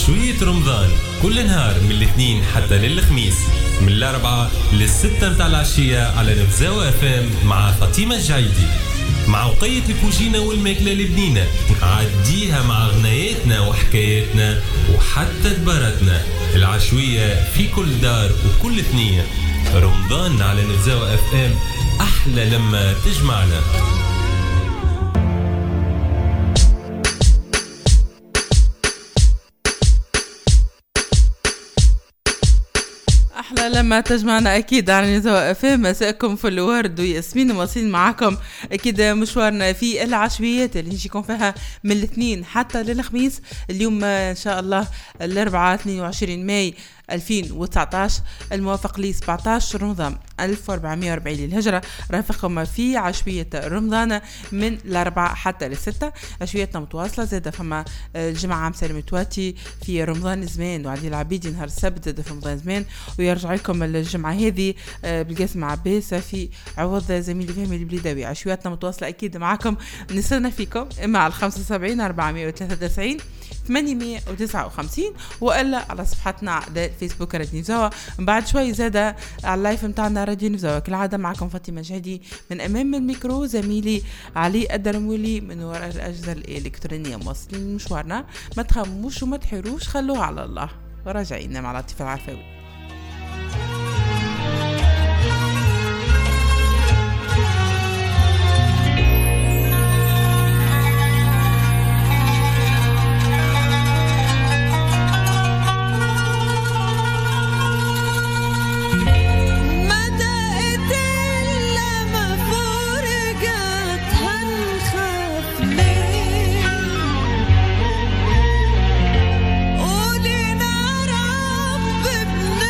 عشوية رمضان كل نهار من الاثنين حتى للخميس من الأربعة للستة متاع العشية على نبزاوة FM مع فاطمة الجعيدي، مع وقية الكوجينة والماكلة البنينة، عديها مع غناياتنا وحكاياتنا وحتى دباراتنا. العشوية في كل دار وكل اثنين. رمضان على نبزاوة FM أحلى لما تجمعنا. أحلى لما تجمعنا أكيد على نزوة FM. مساءكم في الورد وياسمين واصلين معاكم أكيد مشوارنا في العشويات اللي نجيكم فيها من الاثنين حتى للخميس. اليوم إن شاء الله الأربعاء 22 ماي 2019 الموافق ل 17 رمضان 1440 للهجرة. رافقكم في عشوية رمضان من الأربعاء حتى للستة. عشويتنا متواصلة زادة فما الجمعة مسالم تواتي في رمضان زمان وعلي العبيدي نهار السبت زادة في رمضان زمان، ويرجع لكم الجمعة هذه بالقاسم عباس في عوض زميلي فهمي البليداوي. عشوياتنا متواصلة أكيد معكم، نصرنا فيكم إما على 75 493 859 وإلا على صفحتنا على الفيسبوك راديو نبزاوة. بعد شوي زادة على اللايف متاعنا راديو نبزاوة كالعادة. معكم فاطمة جهدي من أمام الميكرو، زميلي علي الدرمولي من وراء الأجهزة الإلكترونية. موصلين مشوارنا، ما تخموش وما تحيروش، خلوها على الله. وراجعين مع لطيف العفاوي. قولي يا رب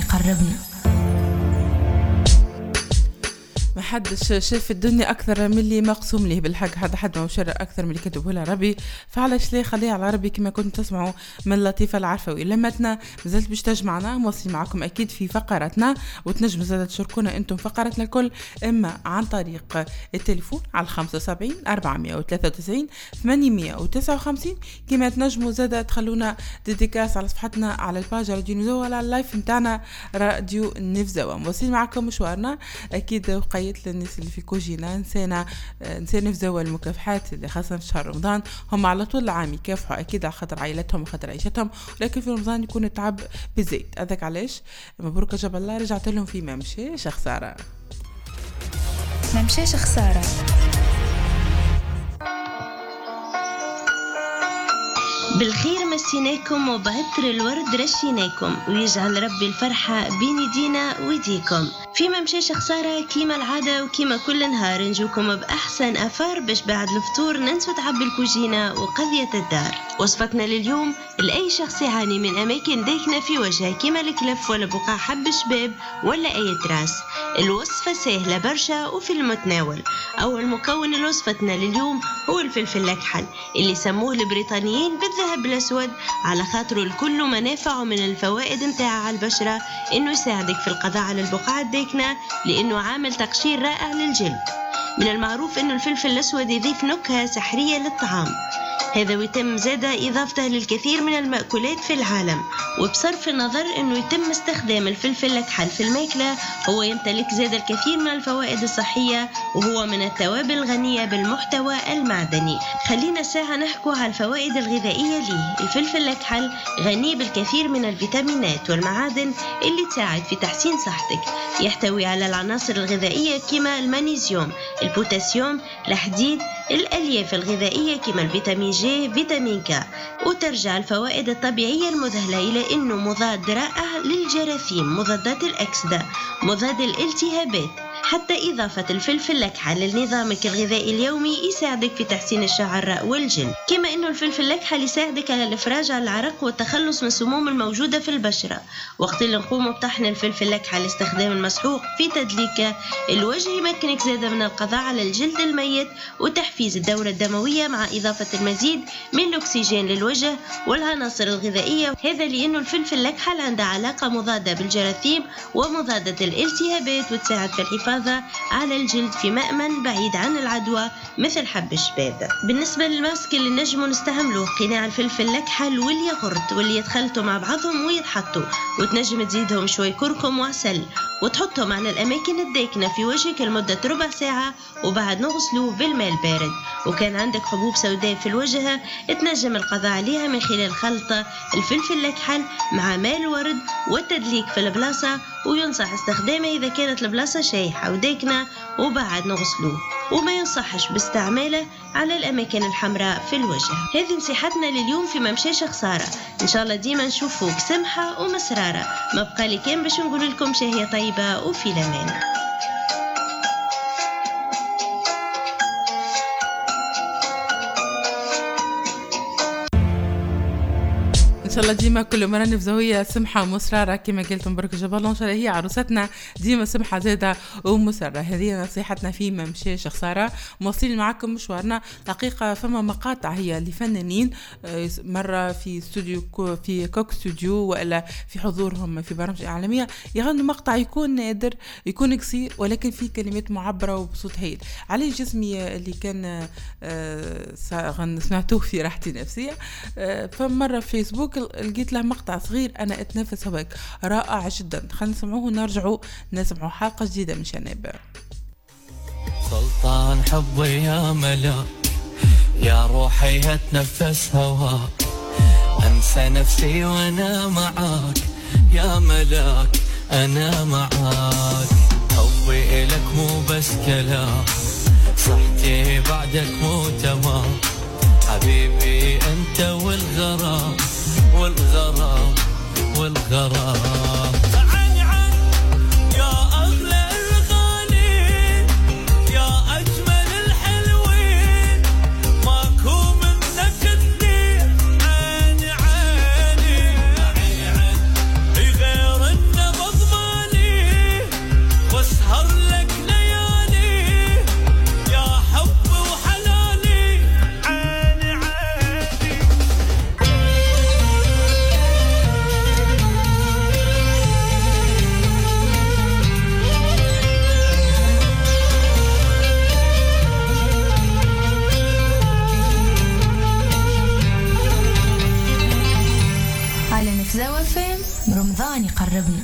يقربنا. ما حدش شاف الدنيا اكثر من اللي مقسوم ليه بالحق، حد ما مشرع اكثر من اللي كتبه لها ربي، فعلاش ليه خليها على ربي كما كنتم تسمعوا من لطيفه العرفوي. لمتنا مازلت باش تجمعنا، مواصلين معكم اكيد في فقراتنا، وتنجم زاد تشاركونا انتم فقراتنا الكل اما عن طريق التليفون على 75 493 859، كما تنجموا زاد تخلونا ديديكاس على صفحتنا على الباج راديو نفزاوة ولا على اللايف نتاعنا راديو نفزاوة. مواصلين معكم مشوارنا اكيد وقيت للناس اللي في كوجينا نسينا نفزاوة المكافحات اللي خاصة في شهر رمضان، هم على طول العام يكافحوا اكيد على خاطر عائلتهم وخاطر عيشتهم، ولكن في رمضان يكون التعب بالزيت. هذاك علاش مبروك جاب الله رجعت لهم في ممشيش خسارة. ممشيش خسارة. بالخير مسيناكم وبعطر الورد رشيناكم، ويجعل ربي الفرحة بين يدينا ويديكم. في ممشيش خسارة كيما العادة وكيما كل نهار نجوكم بأحسن أفار باش بعد الفطور ننسوا تعبي الكوجينة وقضية الدار. وصفتنا لليوم لأي شخص يعاني من أماكن داكنة في وجهه كيما الكلف ولا بقع حب الشباب ولا أي تراس. الوصفة سهلة برشا وفي المتناول. أول مكون لوصفتنا لليوم هو الفلفل الأكحل اللي سموه البريطانيين بالذهب الأسود، على خاطره الكل منافعه من الفوائد متاعه على البشرة، إنه يساعدك في القضاء على البقع الداكنة لأنه عامل تقشير رائع للجلد. من المعروف إنه الفلفل الأسود يضيف نكهة سحرية للطعام، هذا ويتم زادة إضافته للكثير من المأكولات في العالم. وبصرف النظر أنه يتم استخدام الفلفل الأكحل في الماكلة، هو يمتلك زاد الكثير من الفوائد الصحية، وهو من التوابل الغنية بالمحتوى المعدني. خلينا ساعة نحكو على الفوائد الغذائية ليه. الفلفل الأكحل غني بالكثير من الفيتامينات والمعادن اللي تساعد في تحسين صحتك. يحتوي على العناصر الغذائية كما المغنيسيوم، البوتاسيوم، الحديد، الألياف الغذائية كما الفيتامين جي، فيتامين ك. وترجع الفوائد الطبيعية المذهلة إلى أنه مضاد رائع للجراثيم، مضادات الأكسدة، مضاد الالتهابات. حتى إضافة الفلفل الأكحل لنظامك الغذائي اليومي يساعدك في تحسين الشعر والجلد. كما أنه الفلفل الأكحل يساعدك على الإفراج عن العرق والتخلص من السموم الموجودة في البشرة. وقت اللي نقوم بطحن الفلفل الأكحل استخدام المسحوق في تدليك الوجه يمكنك زادة من القضاء على الجلد الميت وتحفيز الدورة الدموية، مع إضافة المزيد من الأكسجين للوجه والعناصر الغذائية. هذا لأنه الفلفل الأكحل عنده علاقة مضادة بالجراثيم ومضادة الالتهابات، وتساعد في الحفاظ على الجلد في مأمن بعيد عن العدوى مثل حب الشباب. بالنسبة للماسك اللي نجموا نستعملوه، قناع الفلفل الأكحل والياغورت واللي يتخلطوا مع بعضهم ويتحطوا، وتنجم تزيدهم شوي كركم وعسل وتحطهم على الأماكن الداكنة في وجهك لمدة ربع ساعة، وبعد نغسلوه بالماء البارد. وكان عندك حبوب سوداء في الوجه تنجم القضاء عليها من خلال خلط الفلفل الأكحل مع ماء الورد والتدليك في البلاصة، وينصح استخدامه إذا كانت البلاصة شايحة وداكنة وبعد نغسلوه، وما ينصحش باستعماله على الأماكن الحمراء في الوجه. هذه نصيحتنا لليوم في ممشيش خسارة. إن شاء الله ديما نشوفوك سمحة ومسرارة. ما بقى لي كان باش نقول لكم شهية طيبة وفي الأمان. ان شاء الله ديما كل مره نفزويه سمحه ومسراره كما قلت مبروك جبل. ان شاء الله هي عروستنا ديما سمحه زاده ومسرره. هذه نصيحتنا في ممشيش خساره. مواصلين معكم مشوارنا. دقيقه فما مقاطع هي لفنانين مره في استوديو في كوك استوديو والا في حضورهم في برامج اعلاميه يغنوا مقطع يكون نادر، يكون قصير ولكن فيه كلمات معبره وبصوت هايل. علي جسمي اللي كان سمعتوه في راحتي نفسيه، فمره في فيسبوك لقيت له مقطع صغير أنا أتنفس هواك رائع جدا. خلينا نسمعوه ونرجعوا نسمعوا حلقة جديدة من شناب. سلطان حبي يا ملاك يا روحي أتنفس هواك، أنسى نفسي وأنا معاك يا ملاك أنا معاك. حبي إلك مو بس كلام، صحتي بعدك مو تمام. حبيبي أنت والغرام والغرام والغرام. عني عن يا أغلى الغالين يا أجمل الحلوين، ماكو منك كثير. عيني عيني عيني عيني غير النبض نبذة وفام رمضان يقربنا.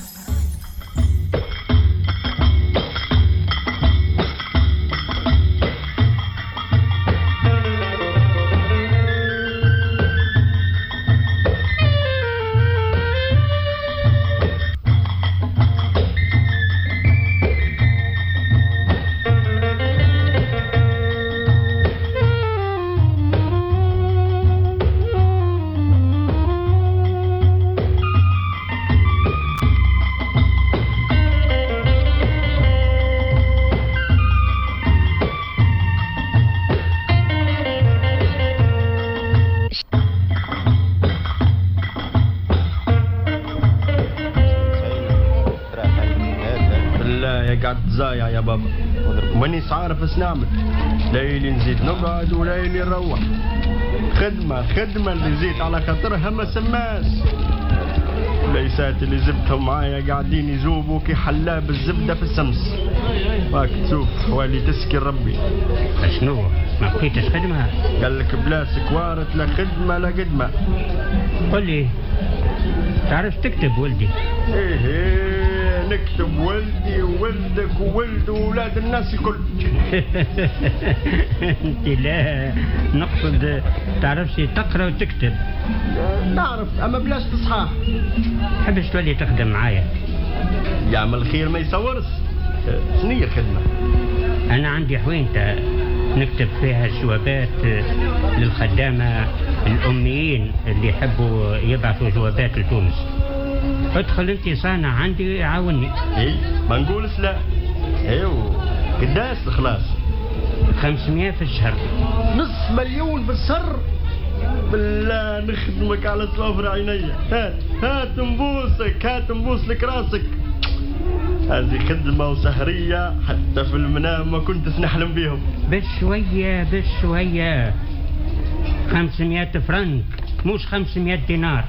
زايع يا بابا مانيش عارف اش نعمل، ليلي نزيد نقعد وليلي نروح. خدمة اللي زيت على خاطرها ما سماش. ليسات اللي جبتهم معايا قاعدين يجوبوا كي حلاب الزبدة في الشمس. راك تشوف حوالي تسكي ربي. شنو ما بقيتش خدمة؟ قال لك بلا سكوارت لا خدمة لا قدمة. قل لي تعرف تكتب ولدي؟ ايه نكتب ولدي وولدك وولد وولاد الناس الكل. انت لا نقصد تعرفش تقرا وتكتب؟ نعرف اما بلاش تصحاح. حبش تولي تخدم معايا؟ يعمل خير ما يصورش. شنية الخدمة؟ انا عندي حوينتة نكتب فيها جوابات للخدامة الأميين اللي يحبوا يبعثوا جوابات لتونس. ادخل انت صانع عندي عاوني. اي ما نقولش لا. ايوه قداش خلاص؟ 500 في الشهر. نص مليون في الشهر؟ بالله نخدمك على صفر عينيا. هات نبوس لك راسك. هذه خدمة وسهرية حتى في المنام ما كنتش نحلم بيهم. بشوية 500 فرنك مش 500 دينار.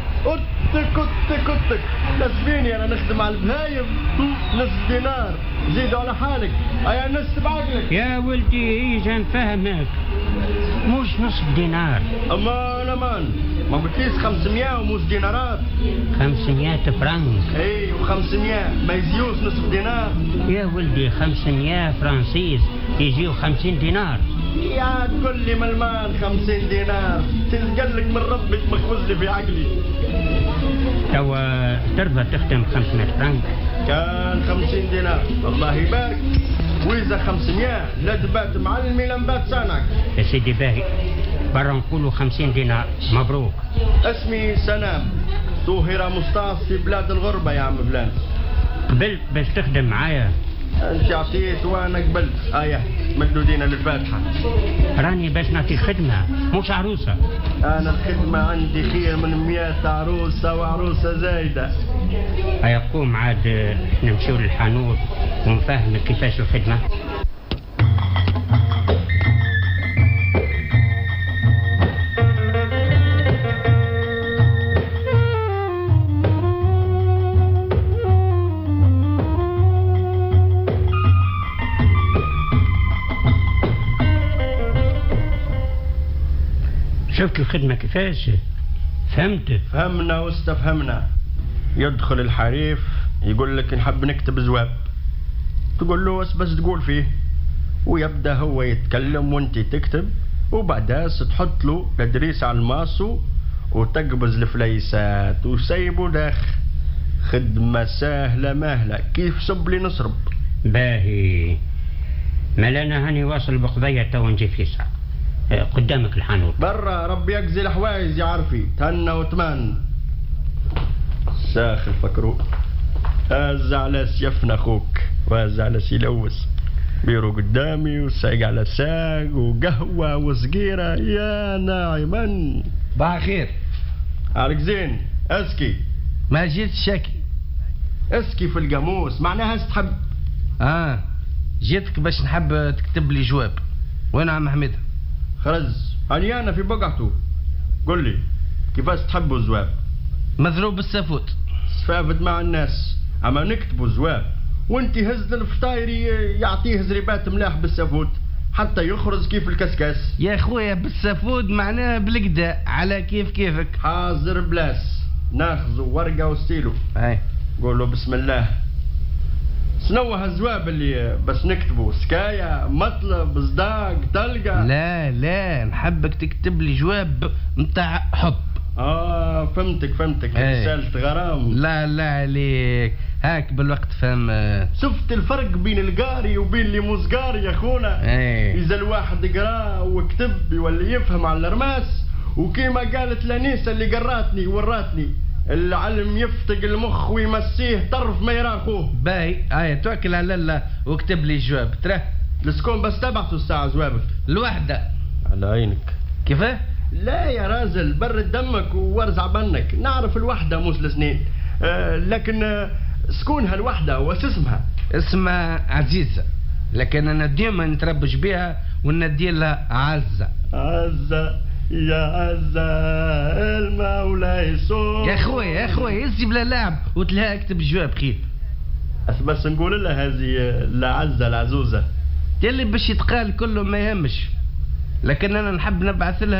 كتك نسبيني انا نخدم على البهايم. نصف دينار زيدوا على حالك. ايا نص بعقلك يا ولدي. اجا نفهمك مش نصف دينار. امان ما قلتليش 500 ومش دينارات. 500 فرنك. اي و500 ما يزيوش نصف دينار. يا ولدي 500 فرنسيس يجيو 50 دينار. يا تقول لي ملمان 50 دينار تلقلك من ربك مخبز لي في عقلي. توا ترضى تخدم 500 فرنك؟ كان 50 دينار الله يبارك. وإذا 500 لا تبات معلمي لا نبات صانعك. يا سيدي باهي برا نقولوا 50 دينار. مبروك. اسمي سلام طوهرة مستعص في بلاد الغربة يا عم فلان. قبلت باش تخدم معايا؟ انت عطيت وانا قبلت. مدودين للفاتحة. راني باش نعطيك خدمة مش عروسة. انا الخدمة عندي خير من 100 عروسة وعروسة زايدة. هيقوم عاد نمشيو للحانوت ونفهمك كيفاش الخدمة. شفت الخدمة كيفاش؟ فهمنا واستفهمنا. يدخل الحريف يقول لك نحب نكتب جواب، تقول له بس تقول فيه، ويبدأ هو يتكلم وانت تكتب، وبعدها تحط له الدريس على الماسو وتقبز الفليسات وسيبه داخ. خدمة سهلة مهلة كيف صبلي نصرب. باهي ملانا هاني واصل بقضية تو نجي في ساعة. قدامك الحانوت برا. ربي يجزي الحوايز يا عرفي. تهنى وتمان ساخ الفكرو. هز على سيفنا اخوك وهز على سيلوس بيرو قدامي وسايق على ساق وقهوة وصقيرة يا ناعما. باه خير عليك زين. اسكي ما جيت شاكي. اسكي في القاموس معناها ستحب. جيتك باش نحب تكتب لي جواب. وين عم حميد؟ خرز هاني انا في بقعته. قل لي كيفاش تحبوا الجواب؟ مضروب بالسافوت. سفافد مع الناس اما نكتبوا جواب وانت هز الفطايري يعطيه زريبات ملاح بالسافوت حتى يخرج كيف الكسكاس. يا خويا بالسافوت معناه بالقدا على كيفك. حاضر بلاس ناخذوا ورقه وستيلو. اي قولوا بسم الله. شنو هالجواب اللي بس نكتبوا؟ سكاية، مطلب، صداق، تلقى؟ لا نحبك تكتب لي جواب متاع حب. فهمتك رسالة غرام. لا عليك هاك بالوقت فهم. شفت الفرق بين القاري وبين اللي مو قاري يا خونا؟ إذا الواحد قرا وكتب يولي يفهم على الرماس، وكيما قالت لانيسة اللي قراتني وراتني العلم يفتق المخ ويمسيه طرف ما يرى اخوه. باي توكل على الله واكتب لي جواب. ترى لسكون بس تبعثوا الساعة جوابك الوحدة على عينك. كيفاه؟ لا يا رازل برد دمك وارزع بنك. نعرف الوحدة مش السنين، لكن سكون هالوحدة وش اسمها؟ اسمها عزيزة، لكن انا ديما نتربش بيها وندي لها عزة. يا عزة المولى يسوع. يا اخوي اسي بلا لعب وتلاقي اكتب جواب خير. بس نقول لها هذه العزة العزوزة يلي باش يتقال كله ما يهمش، لكن انا نحب نبعث لها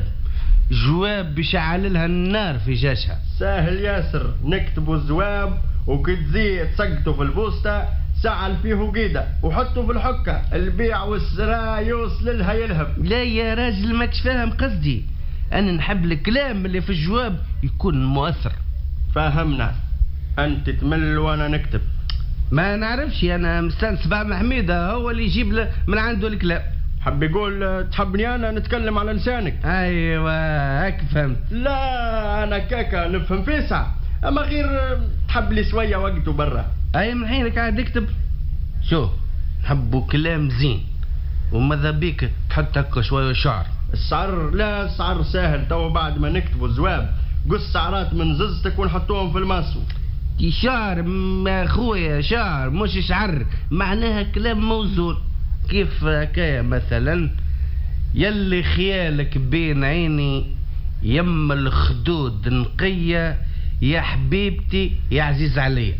جواب بيشعل لها النار في جاشها. ساهل ياسر، نكتبوا الجواب وكتزي تسقطوا في البوسطة، سعل فيه قيدة وحطوا في الحكة، البيع والشراء يوصل لها يلهب. لا يا راجل ماكش فاهم قصدي، انا نحب الكلام اللي في الجواب يكون مؤثر. فاهمنا، انت تمل وانا نكتب. ما نعرفش، انا مستانس بابا حميدة هو اللي يجيب من عنده الكلام. حب يقول تحبني انا نتكلم على لسانك. ايوه هاك فهمت. لا انا كاكا نفهم فيسع، اما غير تحب لي شويه وقت برا. اي من حينك قاعد اكتب. شو نحبوا كلام زين وماذا بيك تحط هكا شويه شعر. الشعر ساهل، تو بعد ما نكتبوا الجواب قص شعرات من ززتك ونحطوهم في الماسو. شعر ما خويا، شعر مش شعر، معناها كلام موزون. كيف هكايا مثلا؟ يلي خيالك بين عيني يم الخدود نقية يا حبيبتي يا عزيز علي.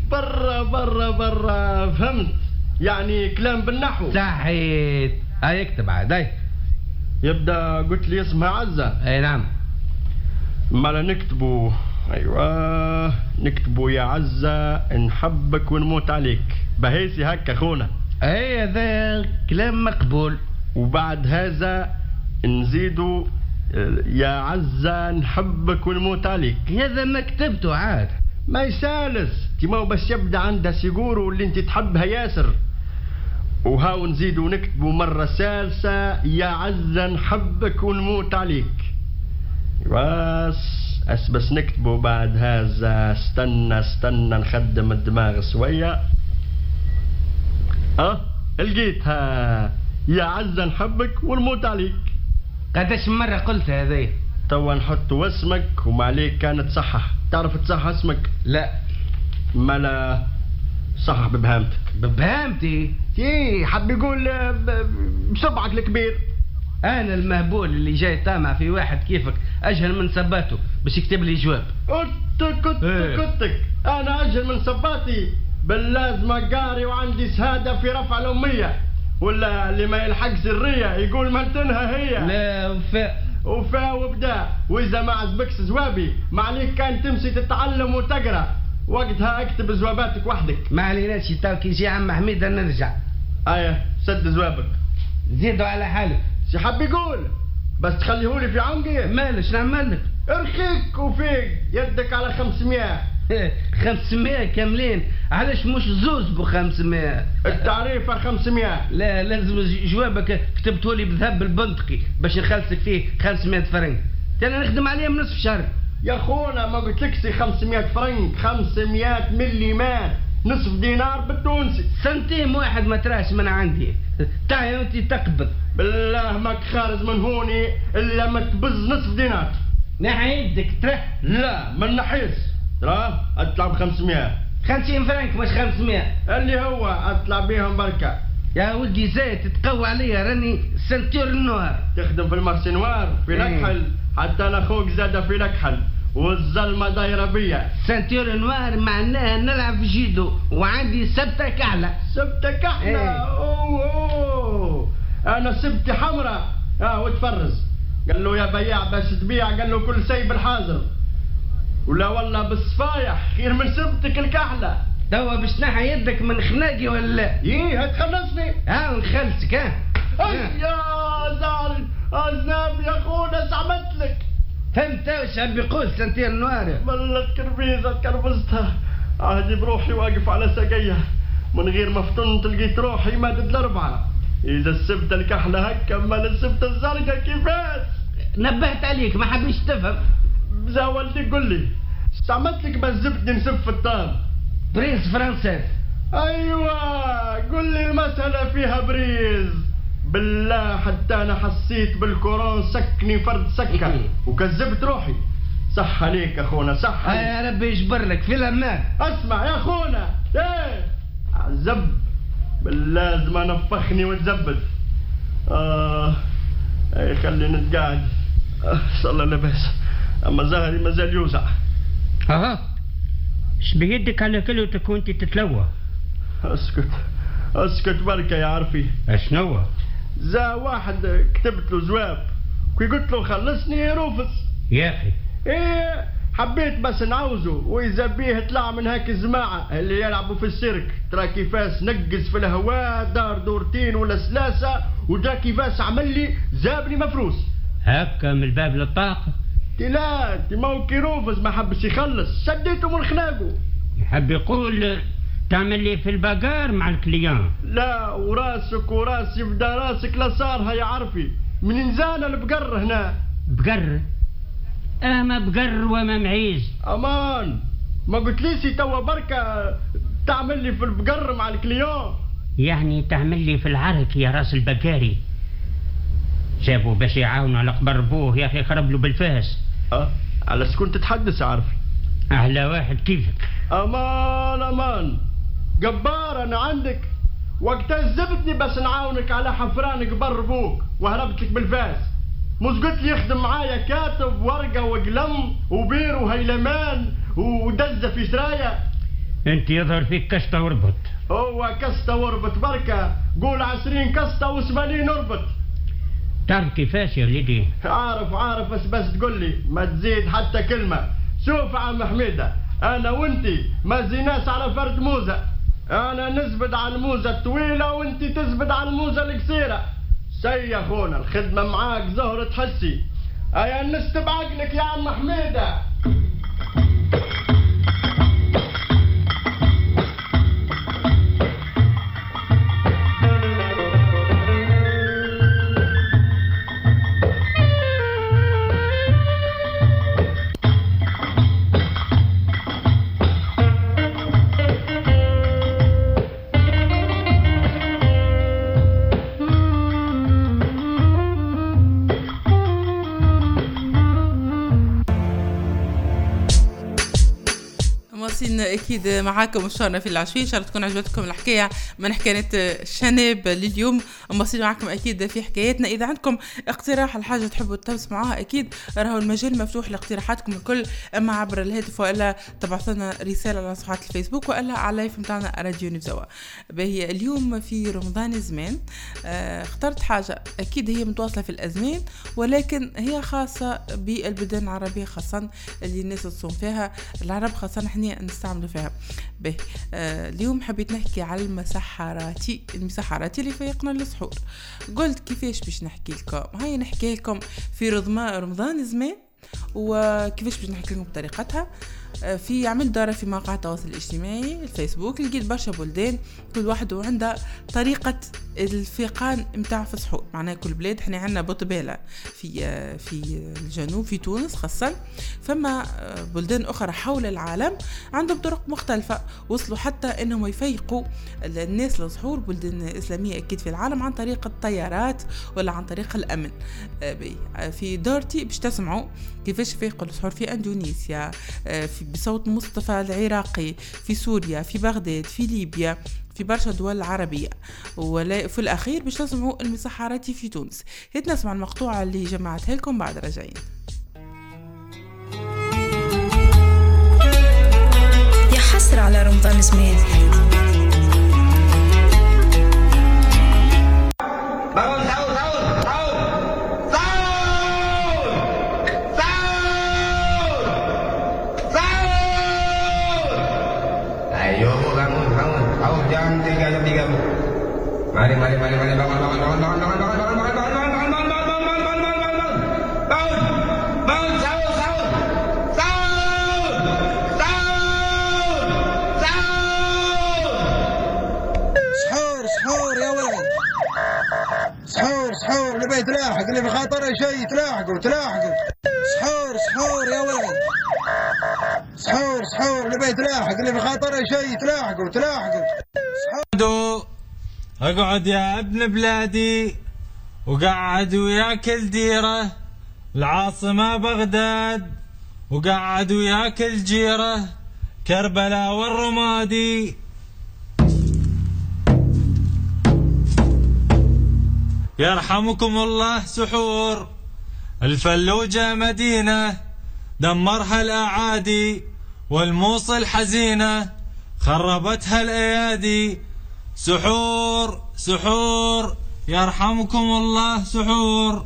برا فهمت، يعني كلام بالنحو. صحيت. هاي اكتب عاد. هاي يبدا قلت لي اسمها عزة. اي نعم. مالا نكتبوا. ايوه نكتبوا يا عزة نحبك ونموت عليك، بهيسي هكا خونا. اي هذا كلام مقبول. وبعد هذا نزيدوا يا عزة نحبك ونموت عليك. هذا ما كتبته عاد، ما يسالس تيماو بس يبدا عندها سيجورو اللي انت تحبها ياسر. وهاو نزيدوا نكتبوا مرة ثالثة يا عزة نحبك ونموت عليك. بس نكتبوا بعد هذا. استنى نخدم الدماغ شوية. لقيتها يا عزة نحبك ونموت عليك. قداش مرة قلت هذه؟ توا نحطوا اسمك وما عليك كانت صحح. تعرف تصحح اسمك؟ لا. مالا صحح ببهامتك. ببهامتي؟ حب يقول بصبعك الكبير. انا المهبول اللي جاي طامع في واحد كيفك اجهل من صباته باش يكتب لي جواب. كتك انا اجهل من صباتي باللازمة قاري وعندي شهادة في رفع الأمية، ولا اللي ما يلحق سرية يقول ما تنهى هي. لا وفاء وبدا. وإذا ما عجبكش جوابي ما عليك كان تمشي تتعلم وتقرأ، وقتها اكتب جواباتك وحدك. ما عليناش تو كي يجي عم حميد نرجع. سد جوابك. زيدوا على حالك. شي حب يقول بس تخليهولي في عنقي. مالش نعمل لك؟ ارخيك وفيك يدك على 500. 500 كاملين؟ علاش مش زوز ب500؟ التعريفة 500. لا لازم جوابك كتبتولي بذهب البندقي باش نخلصك فيه 500 فرنك. انا نخدم عليه من نصف شهر. يا خونا ما قلتلكش 500 فرنك، 500 مليمات، نصف دينار بالتونسي. سنتيم واحد ما تراش من عندي. تعي انت تقبض. بالله ماك خارج من هوني الا ما تبز نصف دينار. نحي يدك ترى. لا ما نحيس، ترى اطلع ب 500. 50 فرنك مش 500 اللي هو اطلع بيهم بركة. يا ولدي زيت تتقوى عليا، راني سنتور النوار. تخدم في المارشي نوار في لكحل، حتى انا اخوك زاد في لكحل والظلمة دايرة بيا. سنتور نوار معناها نلعب في جيدو وعندي سبتة كحلة. سبتة كحلة؟ اوه انا سبتي حمراء. وتفرز قال له يا بياع باش تبيع، قال له كل شيء بالحاضر. ولا والله بالصفايح خير من سبتك الكحلة. توا باش تنحى يدك من خناقي ولا؟ ايه هتخلصني. نخلصك. يا زعل أذنب يا خونا سعمت لك. فهمت وش عم بيقول سنتين نوار؟ ملت كربيزة كربزتها. عادي بروحي واقف على ساقية من غير ما فتنت لقيت روحي مادد الأربعة. إذا السبت الكحلة هكا أما السبت الزرقاء كيفاش؟ نبهت عليك ما حبيش تفهم. زاولتي قل لي استعملت لك بس زبدني نسف الطام. بريز فرنسي. أيوة قل لي المسألة فيها بريز. بالله حتى أنا حسيت بالكورون سكني فرد سكة وكذبت روحي. صح عليك أخونا صح عليك. يا ربي يجبر لك في الأمان. اسمع يا أخونا ايه عزب بالله ما نفخني وتزبد. ايه خلينا نتقاعد. صلى الله بس اما ظهري مازال يوسع. اش بيدك على كلوتك وانت تتلوى؟ اسكت بركة يا عرفي. اشنو؟ زا واحد كتبت له جواب كي قلت له خلصني يروفس يا اخي. ايه حبيت بس نعوزه واذا بيه طلع من هاك الجماعة اللي يلعبوا في السيرك. ترى كيفاش نقز في الهواء دار دورتين ولا ثلاثة وجا كيفاش عمل لي زابني مفروس هكا من الباب للطاقة. لا ما كيروفز ما حبش يخلص شديته من خناقه. يحب يقول تعمل لي في البقار مع الكليان. لا وراسك وراسي يبدا راسك لا صارها يا عرفي من انزال البقر هنا. بقر؟ ما بقر وما معيز. امان ما قلتليش توا بركة تعمل لي في البقر مع الكليان. يعني تعمل لي في العرك يا راس البقاري. جابوا باش يعاونوا على قبر بوه يا اخي خرب له بالفاس. على سكون تتحدث يا عرفي؟ على واحد كيفك. امان جبار انا عندك وقتها زبتني بس نعاونك على حفران قبر بوك وهربت لك بالفاس. مش قلت لي يخدم معايا كاتب ورقة وقلم وبير وهيلمان ودزة في سرايا. انت يظهر فيك كشطة وربط. هو كشطة وربط بركة قول 20 كشطة و80 وربط. تعرف كيفاش يا وليدي؟ عارف بس تقول لي ما تزيد حتى كلمة. شوف عم حميدة انا وانتي ما زيناش على فرد موزة. انا نزبد على الموزة الطويلة وانتي تزبد على الموزة القصيرة. سي يا اخونا الخدمة معاك زهرة حسي. ايا نستب عقلك يا عم حميدة. اكيد معاكم مشوارنا في العشوية. ان شاء الله تكون عجبتكم الحكايه من حكايه شنب لليوم. مواصلين معاكم اكيد في حكاياتنا. اذا عندكم اقتراح لحاجه تحبوا تسمعوها اكيد راهو المجال مفتوح لاقتراحاتكم الكل، اما عبر الهاتف والا تبعثوا لنا رساله على صفحات الفيسبوك والا على اللايف نتاعنا راديو نبزوا. باهي اليوم في رمضان زمان اخترت حاجه اكيد هي متواصله في الازمان ولكن هي خاصه بالبلدان العربيه خاصه اللي الناس تصوم فيها العرب خاصه احنا نستعملوا فيها. به اليوم حبيت نحكي على المسحراتي اللي فيقنا للسحور. قلت كيفاش باش نحكي لكم، هاي نحكي لكم في رمضان زمان وكيفاش باش نحكي لكم بطريقتها. في عمل دورة في مواقع التواصل الاجتماعي الفيسبوك لقيت برشا بلدان كل واحد عنده طريقة الفيقان متاع في السحور. معناها كل بلاد احنا عندنا بوتبالة في الجنوب في تونس خاصة، فما بلدان أخرى حول العالم عندهم طرق مختلفة وصلوا حتى انهم يفيقوا الناس للسحور. بلدان إسلامية أكيد في العالم عن طريق الطيارات ولا عن طريق الأمن. في دورتي باش تسمعوا كيفاش يفيقوا السحور في أندونيسيا، بصوت مصطفى العراقي، في سوريا، في بغداد، في ليبيا، في برشا دول عربية، وفي الأخير باش تسمعوا المسحراتي في تونس. هيت نسمع المقطوعة اللي جمعتها لكم بعد رجعين. يا حسرة على رمضان زمان. سحور اللي بيتلاحق اللي بخاطره شيء تلاحقوا سحور يا ولد سحور اللي بيتلاحق اللي بخاطره شيء تلاحقوا اقعد يا ابن بلادي وقعد وياك الديره العاصمه بغداد وقعد وياك الجيره كربلاء والرمادي يرحمكم الله سحور الفلوجة مدينة دمرها الأعادي والموصل حزينة خربتها الأيادي سحور يرحمكم الله سحور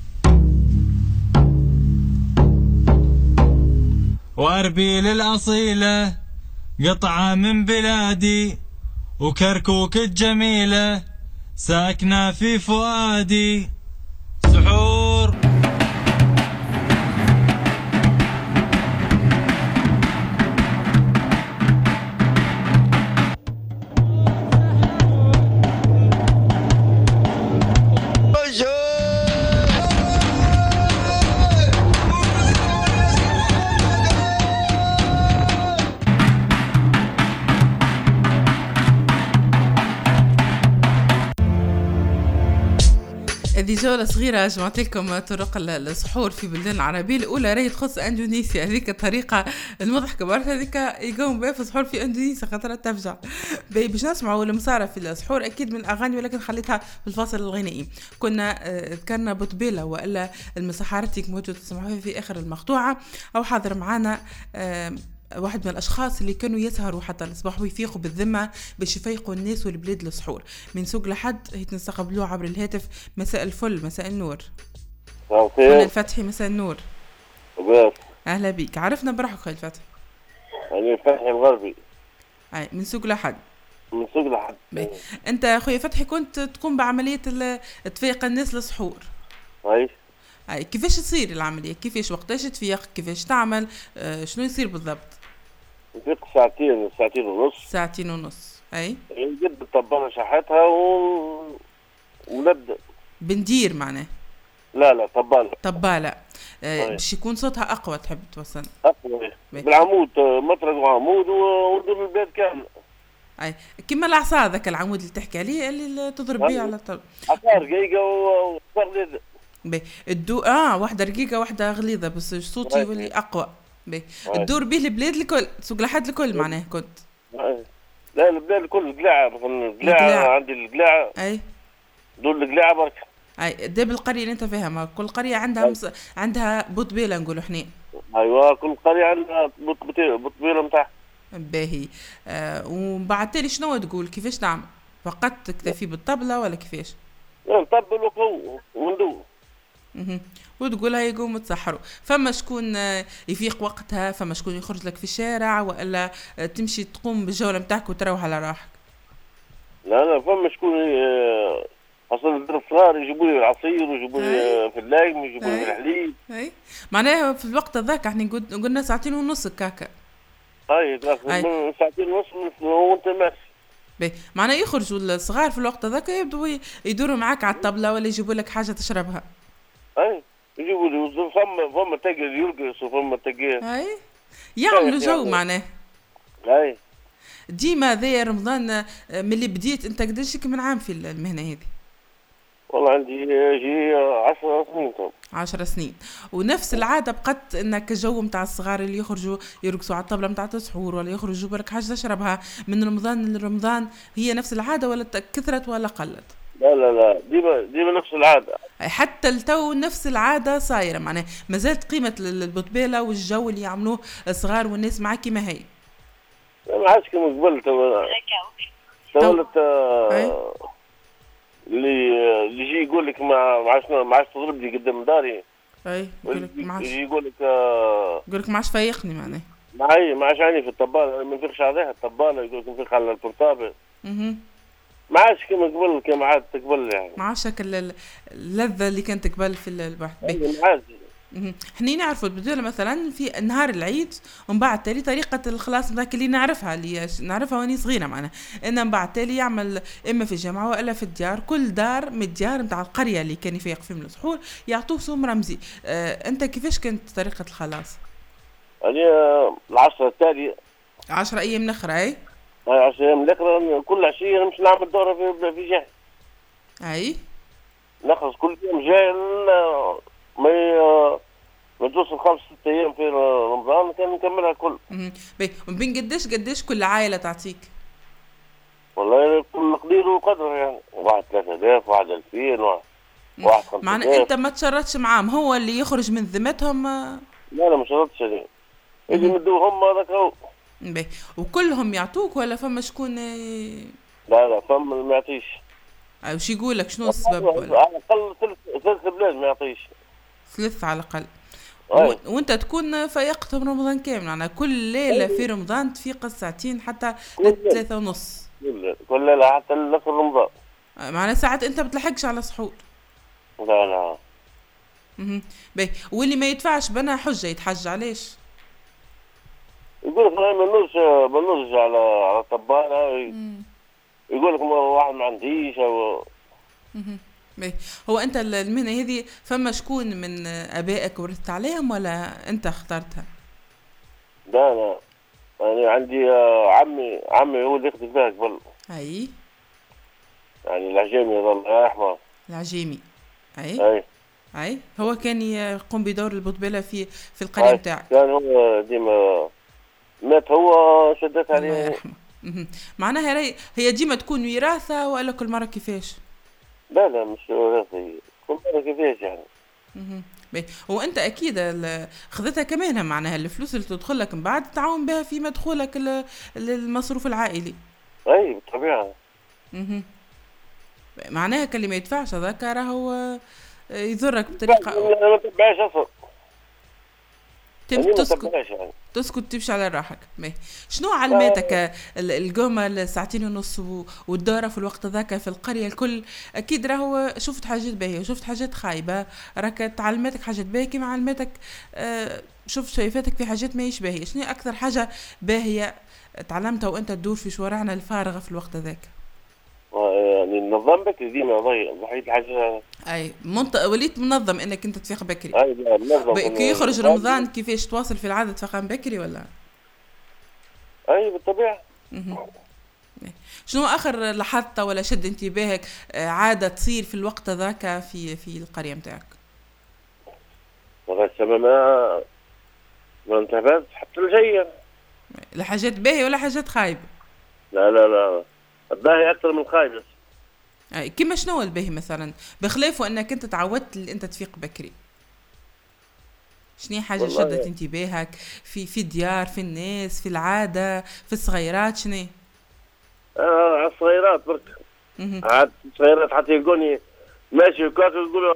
وأربيل الأصيلة قطعة من بلادي وكركوك الجميلة ساكنة في فؤادي سحور هذه جولة صغيرة جمعت لكم طرق السحور في بلدان العربية. الأولى راهي تخص أندونيسيا، هذيك الطريقة المضحكة برشا هذيك يقوم بها في السحور في أندونيسيا خاطر تفجع. باش نسمعوا المسارة في السحور أكيد من أغاني ولكن خليتها في الفاصل الغنائي. كنا ذكرنا بوتبيلة وإلا المسحارتي كما تسمعوها في آخر المقطوعة. أو حاضر معنا واحد من الأشخاص اللي كانوا يسهروا حتى الصباح ويفيقوا بالذمة باش يفيقوا الناس والبلاد للسحور من سوق لحد هيت نستقبلوه عبر الهاتف. مساء الفل، مساء النور. خير الفتحي، مساء النور. أهلا بيك، عرفنا بروحك خير الفتحي. أنا الفتحي الغربي. أي من سوق لحد. من سوق لحد. أنت أخوي فتحي كنت تقوم بعملية تفيق الناس للسحور. أي كيفاش تصير العملية؟ كيفاش وقتاش تفيق؟ كيفاش تعمل؟ شنو يصير بالضبط؟ نفيق ساعتين ونص. أي نجد الطبالة شحتها ونبدأ. بندير معناه؟ لا طبالة. باش يكون صوتها أقوى تحب توصل؟ أقوى بالعمود، مطرق وعمود وندور البلاد كاملة. أي كيما العصا ذاك العمود اللي تحكي عليه اللي تضرب بيه على الطبل. عصا رقيقة وغليظة. الدو واحدة رقيقة واحدة غليظة بس صوتي يولي أقوى. الدور به البلاد الكل، سوق لحد الكل معناه كنت. لا البلاد الكل القلاعة عندي القلاعة. أي دول القلاعة برك. أي ده بالقرية اللي أنت فيها، كل قرية عندها بوتبيلة نقولوا إحنا. أيوة كل قرية عندها بوتبيلة متاعها. باهي. وبعد تالي شنو تقول كيفاش تعمل؟ فقط تكتفي بالطبلة ولا كيفاش؟ نطبل وندور. وتقولها يقوم تسحروا. فما شكون يفيق وقتها، فما شكون يخرج لك في الشارع ولا تمشي تقوم بالجولة متاعك وتروح على راحك؟ لا فما شكون اصلا الصغار يجيبوا لي العصير ويجيبوا لي في اللايم ويجيبوا لي الحليب. اي معناها في الوقت هذاك احنا قلنا ساعتين ونص كاكا. اي من ساعتين ونص وانت ماشي. معناها يخرجوا الصغار في الوقت هذاك يبدوا يدوروا معاك على الطبلة ولا يجيبوا لك حاجة تشربها. اي يجيبوا لي فما تاجر يرقص وفما تاجر. اي يعملوا جو معناه. اي ديما ذي رمضان من اللي بديت انت قداش من عام في المهنة هذه؟ والله عندي يجي 10 سنين. 10 سنين. ونفس العادة بقت انك الجو متاع الصغار اللي يخرجوا يرقصوا على الطبلة متاع السحور ولا يخرجوا برك حاجة تشربها من رمضان لرمضان، هي نفس العادة ولا كثرت ولا قلت؟ لا ديما نفس العادة. حتى التو نفس العادة صايرة معناه ما زالت قيمة البوتبيلة والجو اللي يعملوه الصغار والناس معاك كيما هي. ما عادش كما قبل تولت اللي يجي يقول لك ما عادش تضرب لي قدام داري. اي يقول لك ما عادش فايقني معناه. ما عادش عيني في الطبالة، ما نفيقش عليها الطبالة، يقول لك نفيق على البورتابل. ما عادش كما قبل كما عاد قبل يعني. ما عادش اللذة اللي كانت قبل في البحث. ما عادش. احنا نعرفوا البديله مثلا في نهار العيد ومن بعد تالي طريقه الخلاص نتاعك اللي نعرفها واني صغيره معنا ان من بعد تالي يعمل اما في الجامعه والا في الديار، كل دار من الديار نتاع القريه اللي كان يفيق فيهم السحور يعطوه سوم رمزي. انت كيفاش كانت طريقه الخلاص؟ يعني العشرة التالية 10 ايام الاخرى. اي 10 ايام الاخرى كل عشيه نمشي نعمل دوره في جهه. اي نخلص كل يوم جاي ما توصل 5-6 ايام في رمضان كان نكملها كل. من بين قديش كل عائله تعطيك؟ والله كل قدير وقدره يعني، واحد 3000 واحد 2000 واحد 5000. معنى انت ما تشرطش معاهم، هو اللي يخرج من ذمتهم؟ لا ما شرطش عليه، اللي مدوه هم هذاك هو. وكلهم يعطوك ولا فما شكون؟ لا فما ما يعطيش. وش يقول لك شنو السبب؟ على الاقل ثلاث بلاد ما يعطيش. 3 على الاقل. وانت تكون فيقتهم رمضان كامل، يعني كل ليله في رمضان تفيق الساعتين حتى 3:30 كل ليله حتى نص رمضان. معناها ساعات انت بتلحقش على سحور. لا واللي ما يدفعش بنا حجه يتحج علاش؟ يقول لك ما نوزش على الطبانه، يقول لك واحد ما عنديش او. هو انت المهنه هذه فما شكون من ابائك ورثت عليهم ولا انت اخترتها؟ لا يعني عندي عمي هو اللي يخدم فيها قبل. اي يعني العجيمي الله يرحمه. العجيمي. اي هو كان يقوم بدور البطبله في القريه نتاعك. كان هو ديما مات، هو شدت عليه. الله يرحمه. معناها هي ديما تكون وراثه ولا كل مره كيفاش؟ لا مش وراثه، كل مره كيفاش يعني. وانت اكيد خذتها كمان، معناها الفلوس اللي تدخل لك من بعد تعاون بها في مدخولك للمصروف العائلي. اي بالطبيعه. معناها كل ما يدفعش هذاك راهو يضرك بطريقه. ما تبعش اصلا. تسكت تمشي على راحك. شنو علمتك القومه 2.5 ساعات والدوره في الوقت ذاك في القريه الكل؟ اكيد راهو شفت حاجات باهيه وشفت حاجات خايبه، راك تعلمتك حاجات باهيه كيما علمتك شفت شايفاتك في حاجات ماهيش باهيه. شنو اكثر حاجه باهيه تعلمتها وانت تدور في شوارعنا الفارغه في الوقت ذاك؟ يعني النظام بكري ديما ضحيت الحاجه. اي وليت منظم انك انت تفيق بكري. اي منظم. كي يخرج رمضان كيفاش تواصل في العاده تفيق بكري ولا؟ اي بالطبيعه. شنو اخر لاحظت ولا شد انتباهك عاده تصير في الوقت ذاك في القريه نتاعك؟ والله ما انتبهت حتى الجايه. لا حاجات باهيه ولا حاجات خايبه؟ لا الباهي اكثر من الخايب. كيما شنو الباهي مثلا بخلافه انك انت تعودت انت تفيق بكري؟ شنو حاجه شدت انتباهك في الديار، في الناس، في العاده، في الصغيرات؟ شنو الصغيرات برك. عاد الصغيرات حتى يلقوني ماشي وكاك يقولوا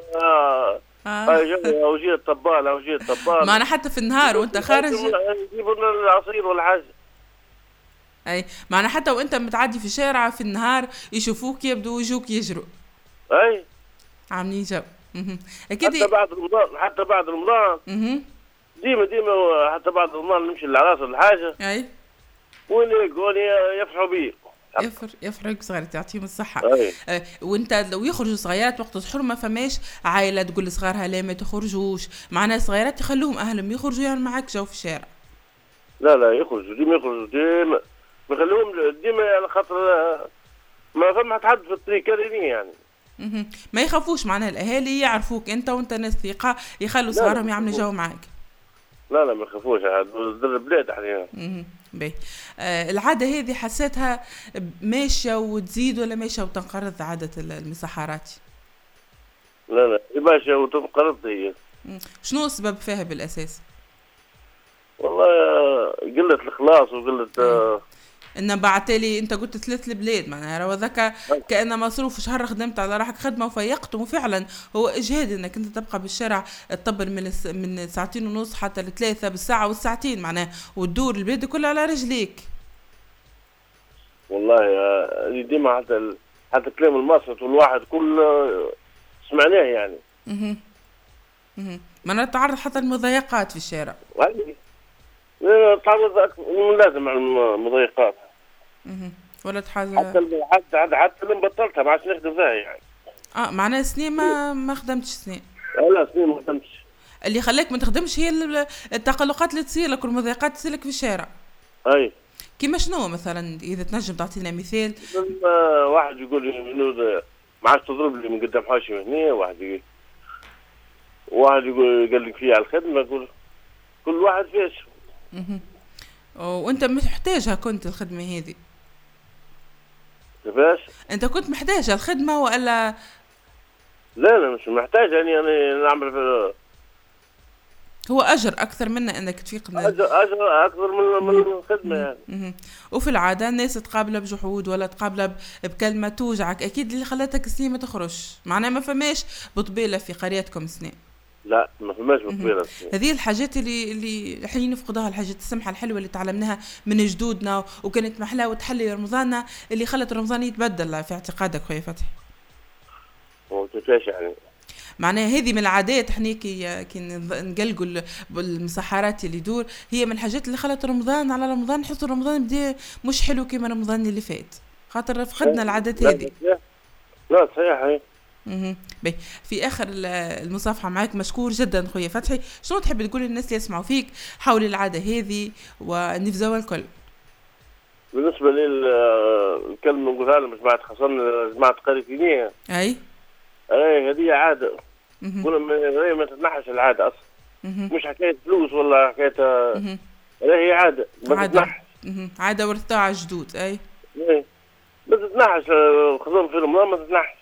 وجيه الطبال ما انا حتى في النهار وانت خارج يجيبوا لنا العصير ولا حاجه. اي معنا حتى وانت متعدي في الشارع في النهار يشوفوك يبدو يجوك يجروا. اي عاملين جو. اكيد حتى بعد رمضان ديما حتى بعد رمضان نمشي للعراس ولا حاجه. اي وين يقولي يفرحوا بي. يفرق صغيرات يعطيهم الصحة. وانت لو يخرجوا صغيرات وقت السحور ما فماش عائلة تقول لصغارها لا ما تخرجوش، معناها صغيرات يخلوهم اهلهم يخرجوا يعني معاك جو في الشارع. لا يخرجوا ديما بخلوهم ديما على خاطر ما فما حد في الطريق كريمين يعني. ما يخافوش معناها الاهالي يعرفوك انت وانت ناس ثقة يخلوا صغارهم يعملوا جو معاك. لا ما يخافوش در البلاد احيانا. العادة هذه حسيتها ماشية وتزيد ولا ماشية وتنقرض عادة المسحرات؟ لا ماشية وتنقرض هي. شنو السبب فيها بالأساس؟ والله قلة الإخلاص وقلة إن بعتالي أنت قلت 3 البلاد معناها راه ذاك كأن مصروف شهر خدمت على راحك خدمة وفيقتم، وفعلا هو إجهاد إنك أنت تبقى بالشارع تطبل من 2.5 ساعات حتى ل3 بالساعة والساعتين معناها وتدور البلاد كلها على رجليك. والله ديما حتى حتى كلام المصرف والواحد كل سمعناه يعني. ما نتعرض حتى المضايقات في الشارع. تعرض أكثر من لازم على المضايقات. ولا حاجة حتى اللي بطلتها ما عادش نخدم فيها يعني. معناها سنين ما خدمتش سنين. لا سنين ما خدمتش. اللي خلاك ما تخدمش هي التقلقات اللي تصير لك والمضايقات تصير لك في الشارع. اي كيما شنو مثلا اذا تنجم تعطينا مثال؟ واحد يقول لي ما عادش تضرب لي من قدام حاشي هنا، واحد يقول قال لك فيها على الخدمه، يقول كل واحد فيش. وانت محتاجها كنت الخدمه هذه؟ كيفاش؟ انت كنت محتاج الخدمه ولا؟ لا مش محتاج يعني انا نعمل هو اجر اكثر منا انك تفيق اجر اكثر من الخدمه يعني. وفي العاده الناس تقابلها بجحود ولا تقابلها بكلمه توجعك، اكيد اللي خلاتك سنين ما تخرجش، معناها ما فماش بطبيله في قريتكم سنين. لا ما فماش بطبيله. هذه الحاجات اللي حين نفقدها، الحاجات السمحه الحلوه اللي تعلمناها من جدودنا وكانت محلاوه وتحلي رمضاننا، اللي خلت رمضان يتبدل في اعتقادك خويا فتحي. كيفاش يعني؟ معناها هذه من العادات احنا كي نقلقوا المسحرات اللي يدور، هي من الحاجات اللي خلت رمضان على رمضان نحس رمضان بدا مش حلو كما رمضان اللي فات، خاطر فقدنا العادات هذه. لا صحيح. في اخر المصافحه معك مشكور جدا خويا فتحي، شنو تحب تقول للناس اللي يسمعوا فيك حول العاده هذه ونفزوا الكل؟ بالنسبه لي الكلمه نقولها لهم جماعه خاصه جماعه قريتينيه. اي هذه عاده. ما تتنحش العاده اصلا. مش حكايه فلوس ولا حكايه هي عاده ما تتنحش. عاده ورثتها على الجدود. اي ما تتنحش، خصوصا في رمضان ما تتنحش.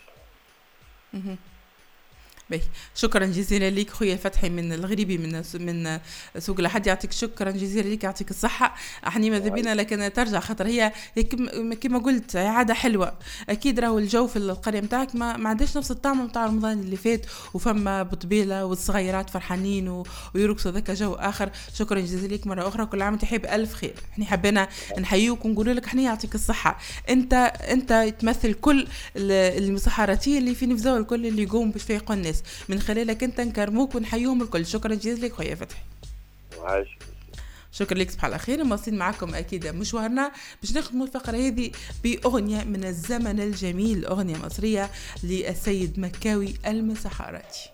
شكرا جزيلا لك خويا فتحي من الغريبي من سوق لحد، يعطيك شكرا جزيلا لك، يعطيك الصحه. احنا ماذا بينا لكن ترجع، خاطر هي كما قلت عاده حلوه. اكيد راهو الجو في القريه نتاعك ما عندش نفس الطعم نتاع رمضان اللي فات، وفما بطبيله والصغيرات فرحانين ويرقصوا ذاك جو اخر. شكرا جزيلا لك مره اخرى، كل عام وانت حب الف خير. احنا حبينا نحييك ونقول لك احنا يعطيك الصحه، انت تمثل كل المسحراتيه اللي في نفزوا الكل اللي يقوم باش يفيقوا الناس، من خلالك انت نكرموك ونحييهم الكل. شكرا جزيلا لك خويا فتحي. شكرا لك، صباح على خير. مواصلين معكم اكيد مشوارنا باش نختموا الفقره هذه باغنيه من الزمن الجميل، اغنيه مصريه للسيد مكاوي المسحراتي.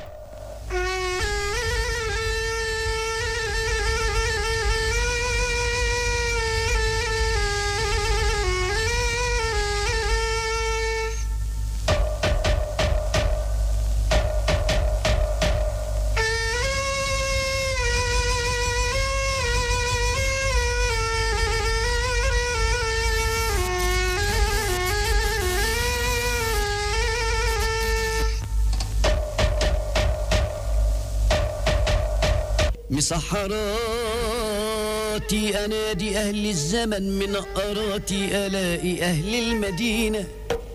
مسحراتي أنادي أهل الزمن من أراتي، ألاقي أهل المدينة،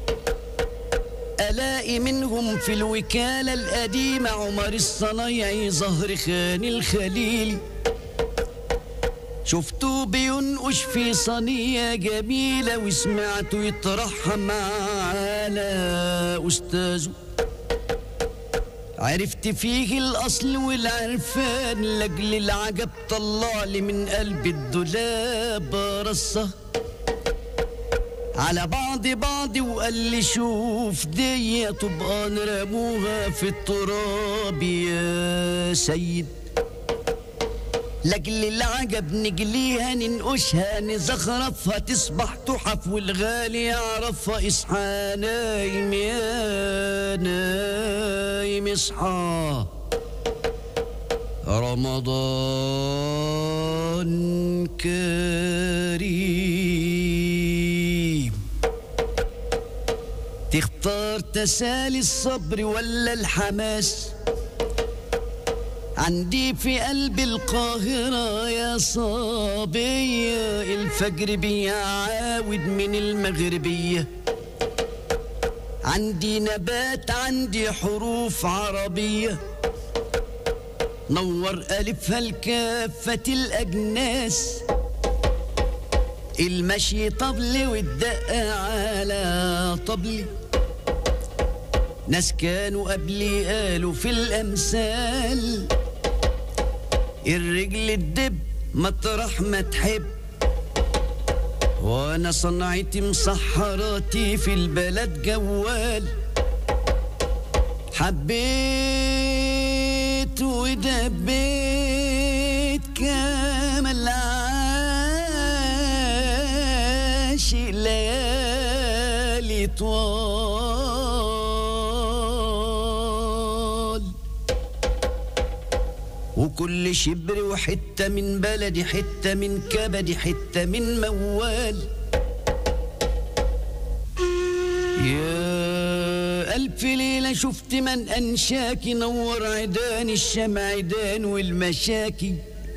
ألاقي منهم في الوكالة القديمة عمر الصنايعي زهر خان الخليلي، شفته بينقش في صينية جميلة وسمعته يترحم على أستاذه، عرفت فيه الأصل والعرفان، لأجل العجب طلع لي من قلب الدولاب رصة على بعض وقال لي شوف دي تبقى نرموها في التراب يا سيد، لأجل العجب نجليها ننقشها نزخرفها تصبح تحف والغالي يعرفها، اصحى نايم يا نايم اصحى، رمضان كريم، تختار تسالي الصبر ولا الحماس، عندي في قلب القاهرة يا صبية الفجر بيعاود من المغربية، عندي نبات عندي حروف عربية، نور ألفها لكافة الأجناس، المشي طبلي والدقة على طبلي. ناس كانوا قبلي قالوا في الأمثال الرجل الدب مطرح ما تحب، وانا صنعتي مسحراتي في البلد جوال. حبيت ودبيت كامل عاشق ليالي طوال، وكل شبر وحتة من بلدي، حتة من كبدي، حتة من موال. يا ألف ليلة شفت من أنشاكي، نور عيدان الشمعدان والمشاكي،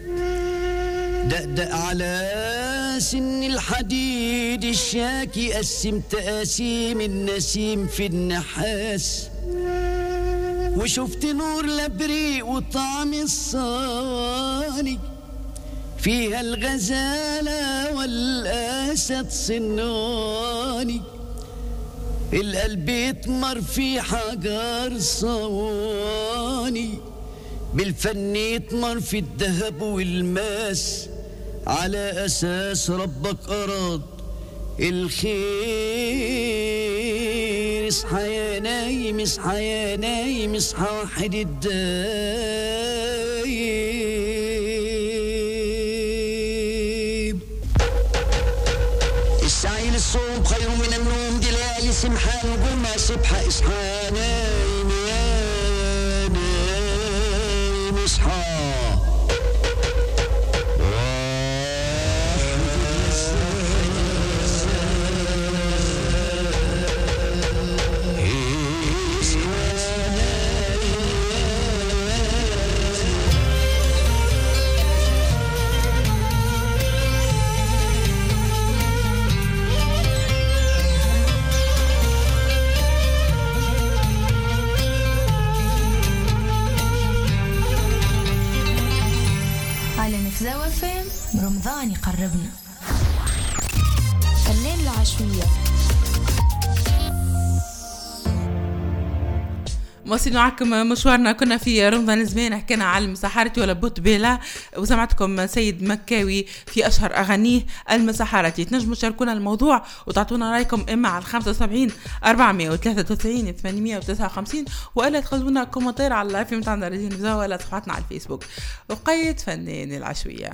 دقدق على سن الحديد الشاكي، قسمت قاسيم النسيم في النحاس، وشفت نور لبريق وطعم الصاني، فيها الغزالة والأسد صناني، القلب يتمر في حجر صواني، بالفن يتمر في الذهب والماس، على أساس ربك أراد الخير. اصحى يا نايم، اصحى يا نايم، اصحى واحد الدايم. السعي للصوم خير من النوم، دي ليالي سمحان وقول ما سبحة. اصحى يا نايم يا نايم، اصحى زوافم. رمضان يقربنا. فنان العشوية. مواصلين معكم مشوارنا. كنا في رمضان زمان حكينا على المسحراتي ولا بوتبيلا، وسمعتكم سيد مكاوي في أشهر أغانيه المسحراتي. تنجموا تشاركونا الموضوع وتعطونا رأيكم إما على 75 493 859 وإلا تخلونا كومنتير على اللايف متاعنا راديو نبزة ولا صفحتنا على الفيسبوك. وقيد فنان العشوية.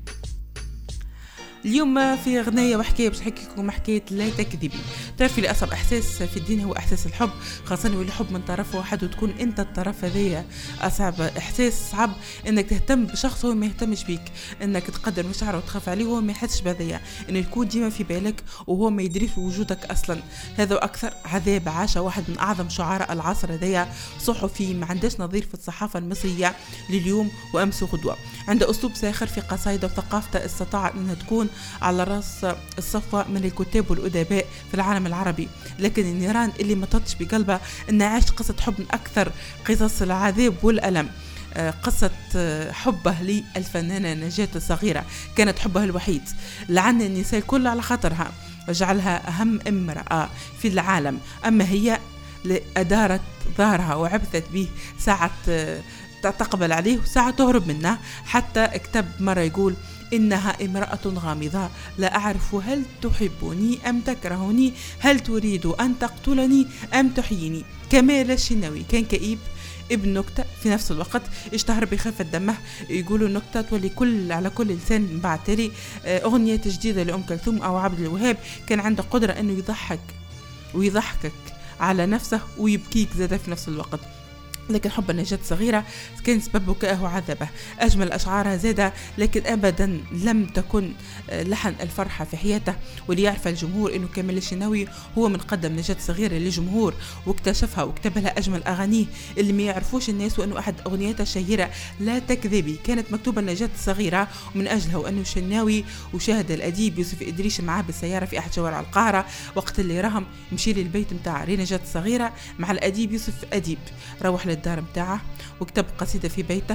اليوم في غنية وحكاية باش نحكي لكم حكاية لا تكذبي. تعرفي لي أصعب إحساس في الدين هو إحساس الحب، خاصة يولي الحب من طرف واحد وتكون أنت الطرف هذايا. أصعب إحساس صعب إنك تهتم بشخص هو ما يهتمش بيك، إنك تقدر مشاعره وتخاف عليه وهو ما يحسش بهذايا، إنه يكون ديما في بالك وهو ما يدري في وجودك أصلا. هذا أكثر عذاب عاشه واحد من أعظم شعراء العصر هذايا، صحفي ما عندهش نظير في الصحافة المصرية لليوم وأمس وغدوة. عنده أسلوب ساخر في قصائده وثقافته، استطاع أنها تكون على رأس الصفوة من الكتاب والأدباء في العالم العربي. لكن النيران اللي ما تطش بقلبه أنه عاش قصة حب من أكثر قصص العذاب والألم. قصة حبه للفنانة نجاة الصغيرة كانت حبه الوحيد، لعن النساء الكل على خاطرها وجعلها أهم امرأة في العالم. أما هي أدارت ظهرها وعبثت به، ساعة تقبل عليه وساعة تهرب منه. حتى اكتب مرة يقول: إنها امرأة غامضة، لا أعرف هل تحبني أم تكرهني، هل تريد أن تقتلني أم تحييني. كمال الشناوي كان كئيب ابن نكتة في نفس الوقت، اشتهر بخفة دمه. يقولوا النكتة تولي على كل لسان. بعد تالي أغنية جديدة لأم كلثوم أو عبد الوهاب كان عنده قدرة أنه يضحك ويضحكك على نفسه ويبكيك زادة في نفس الوقت. لكن حب نجاة صغيرة كان سبب بكائه وعذابه. أجمل أشعارها زادة، لكن أبدا لم تكن لحن الفرحة في حياته. وليعرف الجمهور أنه كامل الشناوي هو من قدم نجاة صغيرة للجمهور واكتشفها وكتب لها أجمل أغانيه. اللي ما يعرفوش الناس وأنه أحد أغنياتها الشهيرة لا تكذبي كانت مكتوبة نجاة صغيرة، ومن أجلها وأنه الشناوي وشاهد الأديب يوسف إدريش معاه بالسيارة في أحد شوارع القاهرة وقت اللي راهم يمشي للبيت متاع نجاة صغيرة مع الأديب يوسف أديب. روح الدار متاعه، وكتب قصيدة في بيته،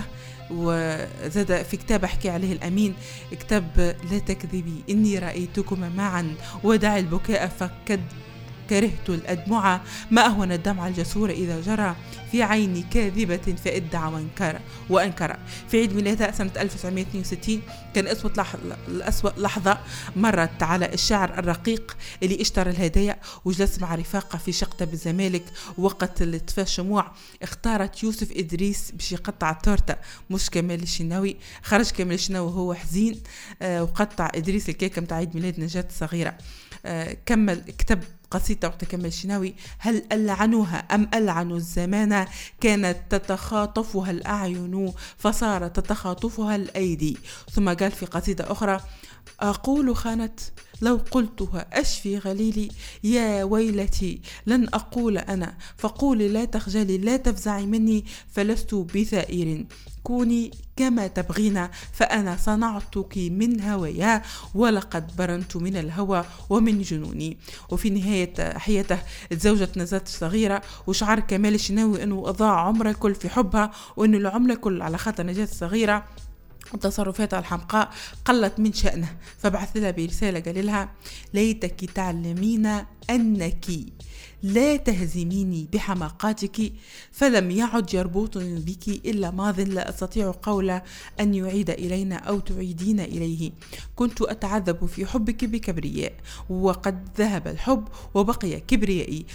وزاد في كتاب حكي عليه الأمين كتب لا تكذبي إني رأيتكما معا ودع البكاء فقد كرهت الأدمع، ما أهون الدمع الجسور إذا جرى في عيني كاذبة فادعى وأنكر. في عيد ميلاده سنة 1962 كان أسوأ لحظة مرت على الشاعر الرقيق اللي اشترى الهدايا وجلس مع رفاقه في شقته بالزمالك. وقت اللي طفى الشموع اختارت يوسف إدريس باش يقطع التورتة مش كمال الشناوي. خرج كمال الشناوي وهو حزين، وقطع إدريس الكيكة متاع عيد ميلاد نجاة الصغيرة. كمل كتب قصيدة وقت كمال الشناوي: هل ألعنوها أم ألعنوا الزمان، كانت تتخاطفها الأعين فصار تتخاطفها الأيدي. ثم قال في قصيدة أخرى: أقول خانت لو قلتها أشفي غليلي، يا ويلتي لن أقول أنا، فقولي لا تخجلي لا تفزعي مني، فلست بثائر، كوني كما تبغين فأنا صنعتك من هوايا، ولقد برنت من الهوى ومن جنوني. وفي نهاية حياته تزوجت نجاة الصغيرة، وشعر كمال الشناوي أنه ضاع عمره كل في حبها، وأنه العمر كل على خاطر نجاة الصغيرة، وتصرفاتها الحمقاء قلت من شأنه. فبعث لها برسالة قال لها: ليتك تعلمين أنك لا تهزميني بحماقاتك، فلم يعد يربطني بك إلا ماض لا أستطيع قولا أن يعيد إلينا أو تعيدين إليه. كنت أتعذب في حبك بكبرياء، وقد ذهب الحب وبقي كبريائي.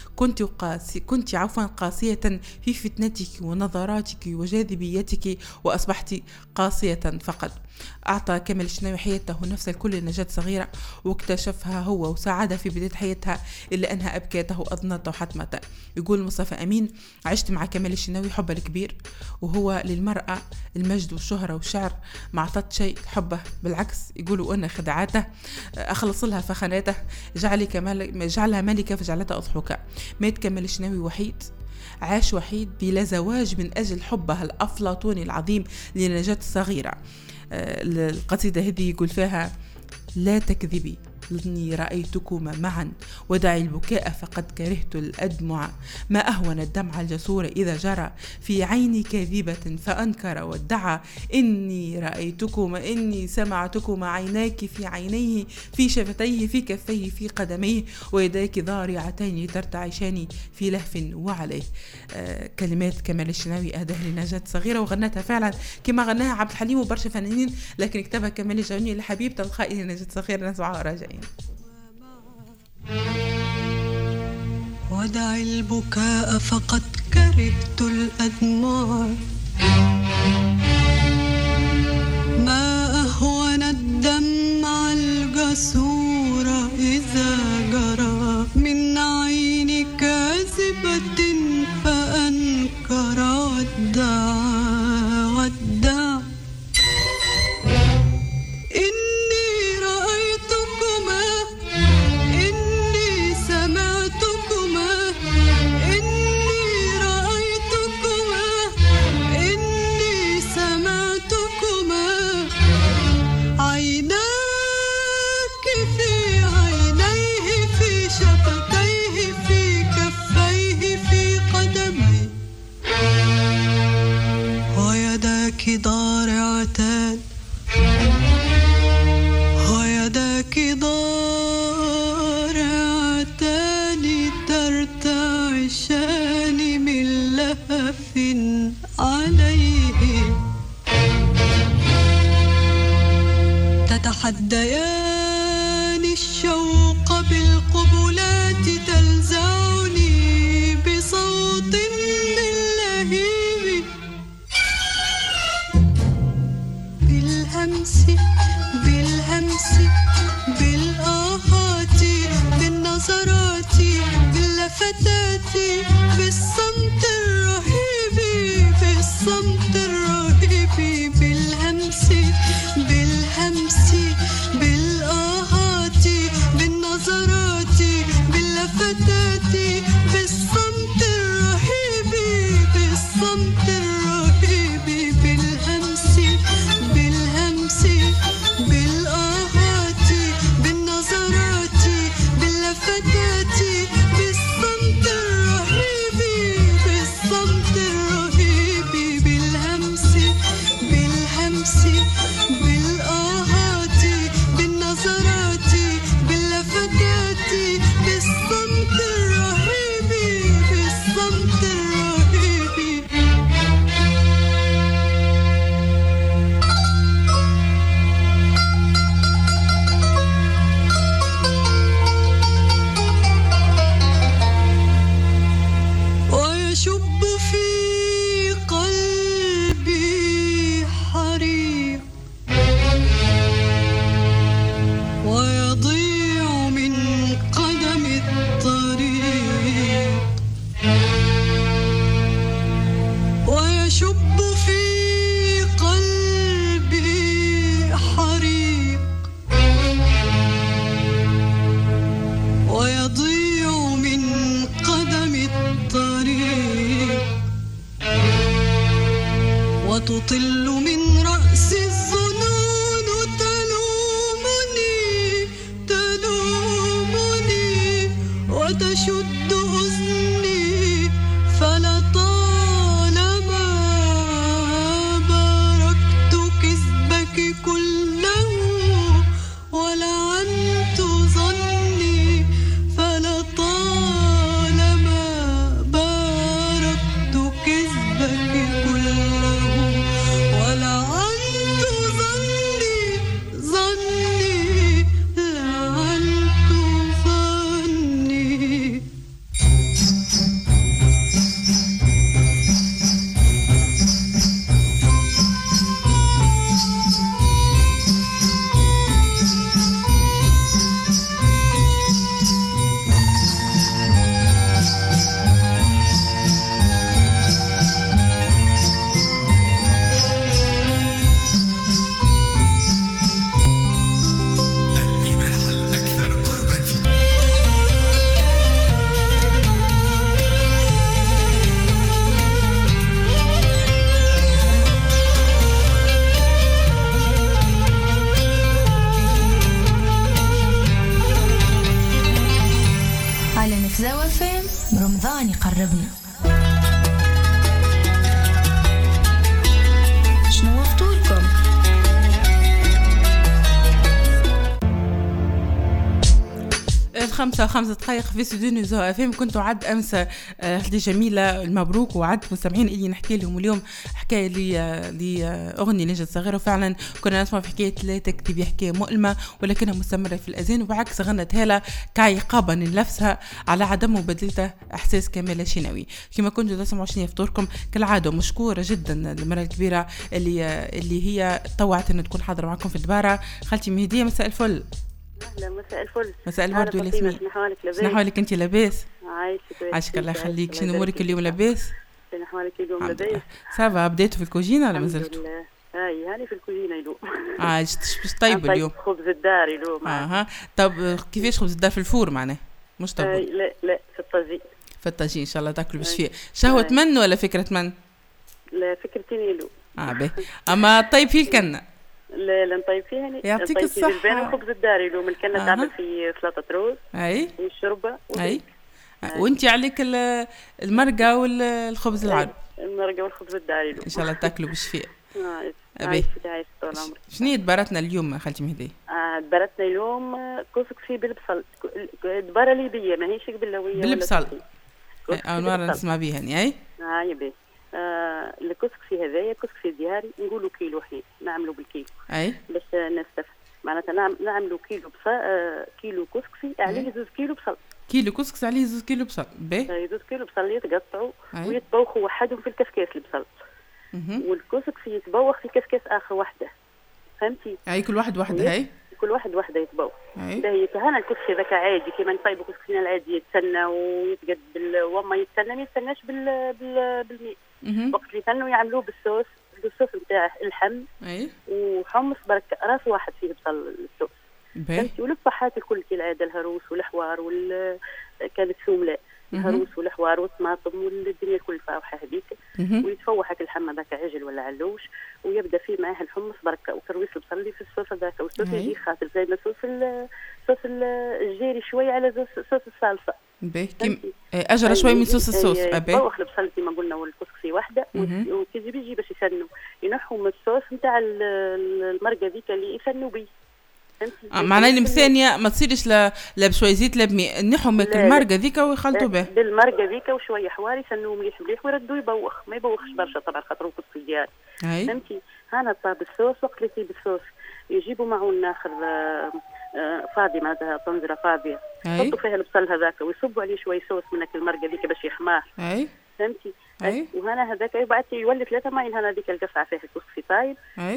كنت عفوا قاسية في فتنتك ونظراتك وجاذبيتك، وأصبحت قاسية فقط. أعطى كمال الشناوي حياته نفس الكل لنجاة صغيرة، واكتشفها هو وساعدها في بداية حياتها، إلا أنها أبكاته وأضنته وحتمته. يقول مصطفى أمين: عشت مع كمال الشناوي حبه الكبير، وهو للمرأة المجد والشهرة والشعر ما عطت شيء حبه، بالعكس يقولوا أن خدعاته أخلص لها فخاناته، جعلها ملكة فجعلتها أضحوكة. مات كمال الشناوي وحيد، عاش وحيد بلا زواج من أجل حبه الأفلاطوني العظيم لنجاة الصغيرة. القصيدة هذه يقول فيها: لا تكذبي إني رأيتكما معا ودعي البكاء فقد كرهت الأدمع، ما أهون الدمع الجسور إذا جرى في عيني كاذبة فأنكر وادعى، إني رأيتكما إني سمعتكما عيناك في عينيه في شفتيه في كفيه في قدميه ويداك ضارعتين ترتعشان في لهف وعليه. كلمات كمال الشناوي أهداها لنجاة صغيرة، وغنتها فعلا كما غناها عبد الحليم وبرشا فنانين، لكن كتبها كمال الشناوي لحبيبته الخائنة نجاة صغيرة. نسمعها راجعين. ودع البكاء فقد كرهت الأدمع، ما أهون الدمع الجسور إذا جرى من عين كاذبة فأنكر وادعى ضارعتان ويداك ضارعتان ترتعشان من لهف عليه، تتحديان الشوق بالقبلات تلزعني بصوت من لهيب، بالهمس بالآهات بالنظرات باللفتات بالصمت الرهيب بالهمس بالآهات بالنظرات باللفتات بالصمت الرهيب بالهمس بالآهات بالنظرات باللفتات بالصمت الرهيب يشد أذني فلطالما باركت كذبك كله ولعنت ظني فلطالما باركت كذبك كله ولعنت ظني لعنت ظني. على نفزاوة فين رمضان يقربنا. شنو فطوركم؟ الخمسة وخمسة دقائق في استوديو نزهة FM. كنت عد أمس هدي جميلة المبروك، وعد مستمعين اللي نحكي لهم اليوم حكاية لأغنية نجد صغيرة. وفعلا كنا نسمع في حكاية لا تكتب حكاية مؤلمة ولكنها مستمرة في الأذان، وبعكس غنت هالة كعقابا لنفسها على عدم مبادلته إحساس كمال شناوي. كما كنتوا تسمعوا شنو فطوركم كالعادة. مشكورة جدا المرة الكبيرة اللي هي طوعت أن تكون حاضرة معكم في الدبارة. خالتي مهدية مساء الفل. أهلا مساء الفل. مساء الورد والياسمين. شنو أحوالك أنت لاباس؟ عايشك الله يخليك. شنو أمورك اليوم لاباس؟ شنو أحوالك اليوم لاباس؟ سافا بديتوا في الكوجينة ولا مازلتوا؟ هاي هاني في الكوجينة اليوم. مش طيب اليوم؟ خبز الدار اليوم. طب كيفاش خبز الدار في الفور معناه؟ مش طيب؟ لا في الطاجين. في الطاجين إن شاء الله تاكلوا بالشفاء. شهوة من ولا فكرة من؟ لا فكرتين اليوم. باهي. أما طيب فيه الكنة؟ لا نطيب فيها هني. يعطيك الصحة. البان وخبز الدار اليوم. الكنة تعمل في سلطة روز. أي. والشوربة. أي. وأنت عليك المرقة والخبز العرب. المرقة والخبز الدار اليوم. إن شاء الله تاكلوا بالشفاء. عايش طول عمرك. شنو دبرتنا اليوم خالتي مهدي؟ دبرتنا اليوم كسكسي بالبصل. دبارة ليبية ماهيش قبلوية. بالبصل. أول مرة نسمع بيها يعني. يبي. الكسكسي هذايا كسكسي دياري نقولوا كيلو حين نعملوا بالكيلو. أي. باش الناس تفهم. معناتها نعملوا كيلو بصل كيلو كسكسي عليه 2 كيلو بصل. كيلو كسكسي عليه 2 كيلو بصل. باهي. 2 كيلو بصل يتقطعوا ويتبوخوا وحدهم في الكسكاس البصل. والكسكسي يتبوخ في كسكاس آخر وحده. فهمتي؟ كل واحد وحده. هاي. كل واحد وحده يتبوخ. باهي هنا الكسكسي ذاك عادي كيما نطيبوا كسكسينا العادي يتسنى ويتقد وما يتسنى ما يتسناش بالماء. وقت اللي كانوا يعملوه بالصوص نتاعه اللحم وحمص برك راس واحد فيه بصل الصوص. فهمتي؟ والصحات الكل كالعاده الهروس والحوار كانت سومله الهروس والحوار والطماطم والدنيا الكل فاوحه هذيك. ويتفوحك اللحم هذاك عجل ولا علوش ويبدا فيه معاه الحمص بركه وكرويس البصل اللي في الصوص هذاك. والصوص يجي خاطر زي ما صوص الجيري شويه على صوص الصلصه. اجرى شوي من صوص الصوص. يطبخ البصل كما قلنا والكسكسي وحده وكيجي بيجي باش يسنوا ينحوا من الصوص نتاع المرقه ذيك اللي يسنوا بيه. معناه اللي مثانيه ما تصيرش لا بشوي زيت لا بماء نحوا ماك المرقه ذيك ويخلطوا به بالمرقه ذيك وشويه حوار يسنوا مليح مليح ويردوا يبوخ ما يبوخش برشا طبعا خاطر الكسكسي ديالي. فهمتي؟ هنا طاب الصوص وقت اللي يطيب الصوص يجيبوا معون اخر فاضي معناتها طنجره فاضيه يحطوا فيها البصل هذاك ويصبوا عليه شوي صوص من المرقه ذيك باش يحمار. فهمتي؟ وهنا هذاك يبعث يولي 3 ماين هنا هذيك القصعه فيها الكسكسي طايب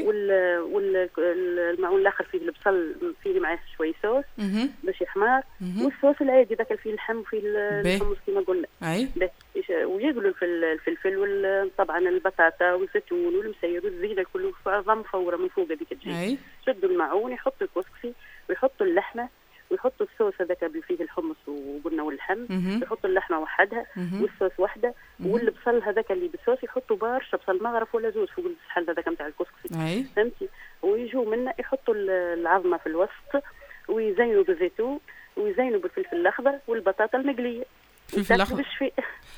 والمعون الاخر فيه البصل فيه معاه شوي صوص باش يحمار والصوص العادي ذاك فيه اللحم وفيه الحمص كما قلنا. ويقلوا الفلفل وطبعا البطاطا والزيتون والمسير والزينه كله مفوره من فوق هذيك تجي. شدوا المعون يحطوا الكسكسي ويحطوا اللحمه ويحطوا الصوص هذاك اللي فيه الحمص وقلنا واللحم يحطوا اللحمه وحدها والصوص وحده والبصل هذاك اللي بالصوص يحطوا برشا بصل مغرف ولا زوز فوق الصحن هذاك نتاع الكسكسي. فهمتي؟ ويجوا منه يحطوا العظمه في الوسط ويزينوا بالزيتون ويزينوا بالفلفل الاخضر والبطاطا المقليه. فلفل الاخضر بالشفاء.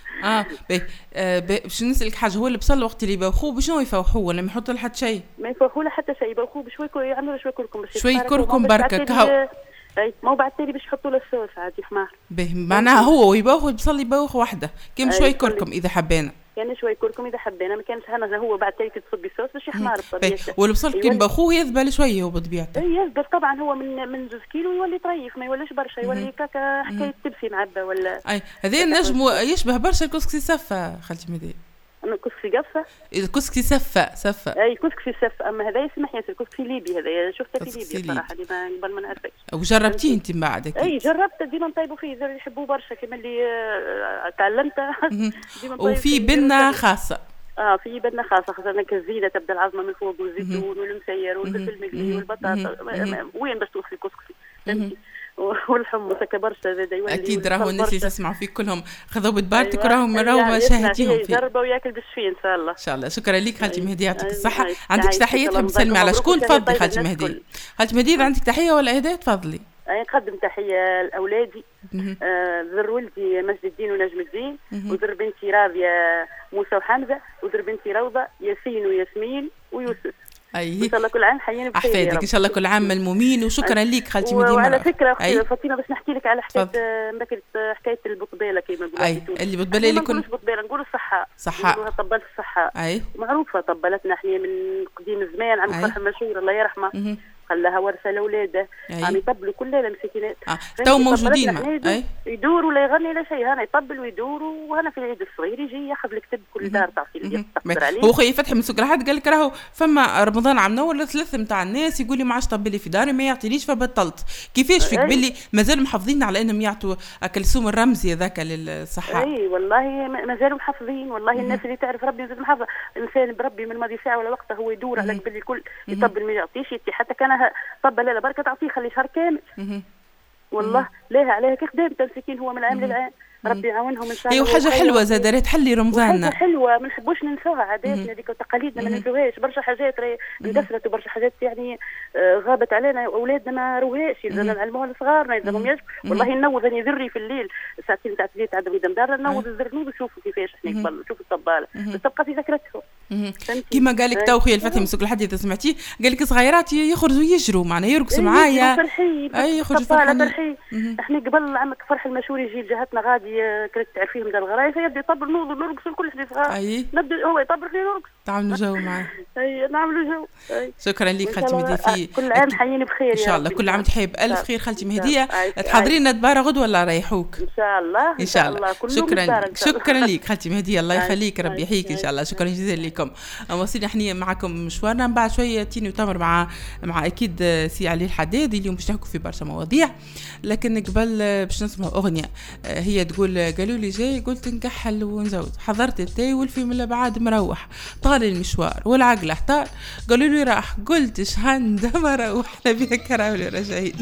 باش نسالك حاجه، هو البصل وقت اللي يبوخوه بشنو يفوحوه ولا ما يحطوا له حتى شيء؟ ما يفوحوا له حتى شيء، يبوخوه بشوي يعملوا شوي كركم باش شوي كركم بركه كهو. اي ما بعد تالي باش يحطوا له الصوص عادي حمار. معناها هو يبوخ البصل يبوخ وحده كيما شوي كركم اذا حبينا. يعني شوي كركم اذا حبينا، ما كانش هنا هو بعد تالي تصبي الصوص باش يحمر بطبيعته. والبصل كي نبوخوه يذبل شويه هو بطبيعته. اي يذبل طبعا، هو من 2 كيلو يولي طريف، ما يوليش برشا، يولي كاكا حكايه تبسي معبى ولا. اي هذا نجم يشبه برشا الكسكسي صفا خالتي مهدي. الكسكسي قفه؟ الكسكسي صفا. اي كسكسي صفا، اما هذا يسمح ياسر كسكسي ليبي، هذا شفته في ليبيا صراحه اللي قبل ما نعرفش. وجربتيه انت من بعد اكيد؟ اي جربت، ديما نطيبوا فيه يحبوه برشا كما اللي تعلمته. وفي بنه خاصه. في بنه خاصه، خاصه كالزينه تبدا العظمه من فوق والزيتون والمسير والفلفل المقلي والبطاطا. وين باش توصلي كسكسي فهمتي؟ والحمص هكا برشا زاد. اكيد راهو الناس اللي تسمعوا فيك كلهم خذوا ببارتك راهو شاهدتيهم فيه. جربوا وياكل بالشفي ان شاء الله. ان شاء الله. شكرا لك خالتي مهدي، يعطيك الصحه. عندك تحيه تحب تسلمي على شكون؟ تفضلي خالتي مهدي. خالتي مهدي عندك تحيه ولا هدايا؟ تفضلي. نقدم تحيه لاولادي، ذر ولدي مجد الدين ونجم الدين، وذر بنتي راضيه موسى وحمزه، وذر بنتي روضه ياسين وياسمين ويوسف. ان شاء الله كل عام حيين بخير احفادك ان شاء الله كل عام ملمومين. وشكرا لك خالتي مهدي. وعلى فكره فاطمه باش نحكي لك على حكايه البقبيله كيما نقولوا. اللي بقبيله اللي كنا بقبيله نقولوا الصحه، نقولوها طبلت الصحه. معروفه طبلتنا احنا من قديم الزمان. عم فرح المشهور الله يرحمه خلاها ورثه لاولاده، عم يطبلوا كل ليله مسكينات. تو موجودين يدور ولا يغني لا شيء، هنا يطبل ويدور. وهنا في العيد الصغير يجي ياخذ الكتب كل دار تعطي اللي تقدر عليه. هو خويا فتحي من سوق الحد قال لك راهو فما رمضان عم نور 3 نتاع الناس يقول لي ما عادش طبل لي في داري ما يعطينيش فبطلت. كيفاش فيك باللي مازالوا محافظين على انهم يعطوا الكلثوم الرمزي هذاك للصحه؟ اي والله مازالوا محافظين. والله الناس اللي تعرف ربي مازال محافظه. الانسان بربي من ماضي ساعه ولا وقته هو يدور على باللي الكل يطبل ما يعطيش. حتى كان طبل لا بركه تعطيه خلي شهر كامل. والله ليه عليها كي خدام مسكين هو من عام للعام. ربي يعاونهم ان شاء الله. وحاجه حلوه زاد تحلي رمضاننا. حاجه حلوه ما نحبوش ننسوها، عاداتنا هذيك وتقاليدنا ما ننسوهاش. برشا حاجات اندثرت وبرشا حاجات يعني غابت علينا. اولادنا ما روهاش، يلزمنا نعلموها لصغارنا، يلزمهم يشوفوا. والله نوض اني ذري في الليل ساعتين تاع الليل عندهم قدام دارنا نوض الزرنوب يشوفوا كيفاش احنا قبل نشوفوا الطباله بس تبقى في ذاكرتهم. كيما قال لك تو خويا الفتحي من سوق الحديد اذا سمعتيه قال لك صغيرات يخرجوا يجروا معناها يرقصوا معايا. اي يخرجوا فرحين. احنا قبل عمك فرح المشهور يجي لجهتنا غادي كنت تعرفيهم دار الغرايف يبدا يطبل نرقصوا الكل حديث غادي نبدا هو يطبل خلينا نرقص تعملوا جو معاه. اي نعملوا جو. شكرا لك خالتي مهديه. في كل عام حيين بخير ان شاء الله. كل عام تحيي بألف خير خالتي مهديه. تحضرينا دباره غدوه ولا رايحوك؟ ان شاء الله ان شاء الله. شكرا لك خالتي مهديه. الله يخليك ربي يحييك ان شاء الله. شكرا جزيلا لكم. واصلين احنا معكم مشوارنا من بعد شويه تيني وتمر مع اكيد سي علي الحداد. اليوم باش نحكوا في برشا مواضيع لكن قبل باش نسمعوا اغنيه هي تقول قالوا لي جاي قلت نكحل ونزود حضرت التاي والفيلم اللي بعد مروح طال المشوار والعقل احتار قالوا لي راح قلت شهند مروح نبيها كراولي راجعين.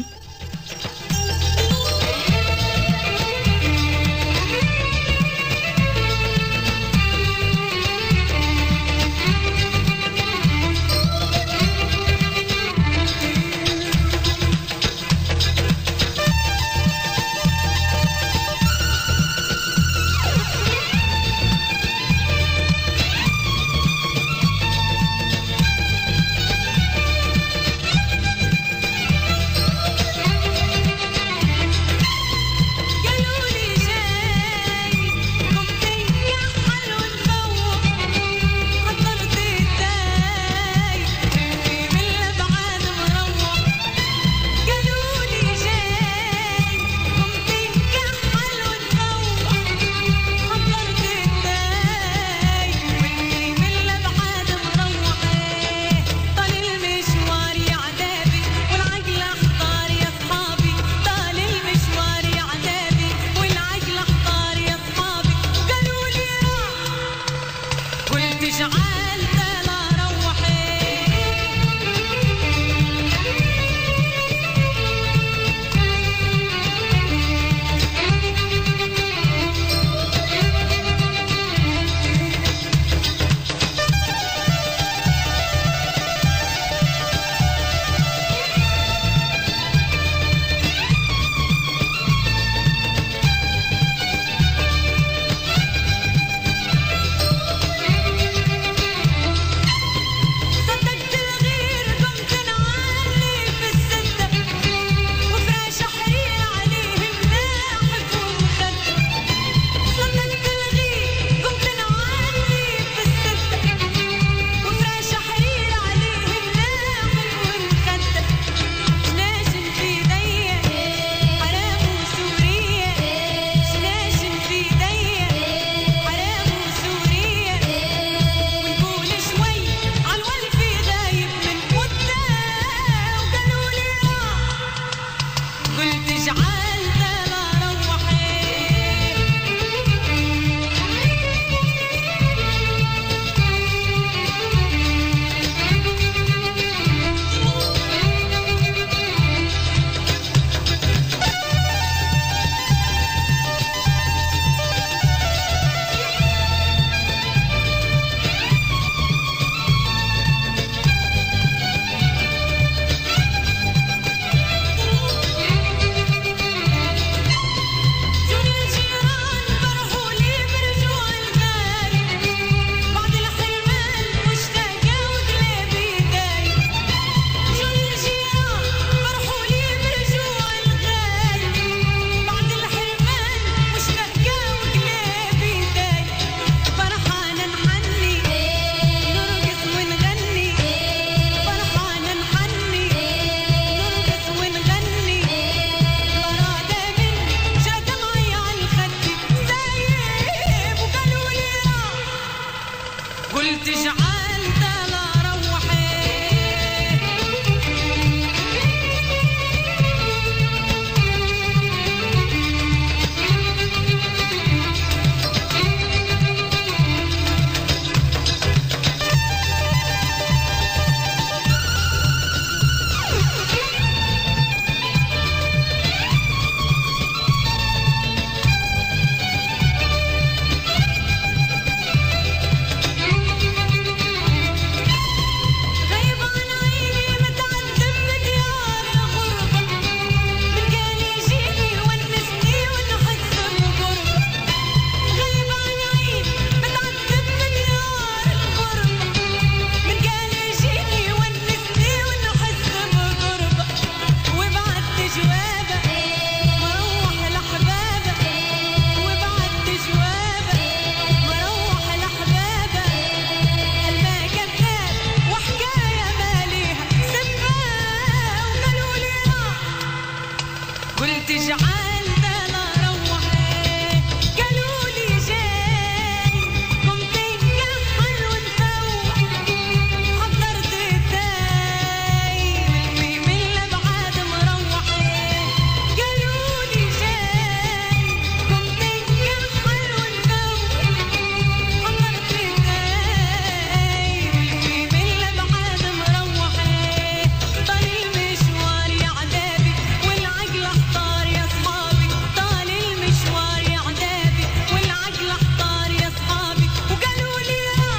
جعان بلا روحي قالوا لي جاي قمت نكحل ونفوح حضرت التاي من الابعاد مروحي قالوا لي جاي قمت نكحل ونفوح حضرت التاي من الابعاد مروحي طال المشوار يا عذابي والعقل احتار يا صحابي طال المشوار يا عذابي والعقل احتار يا صحابي وقالوا لي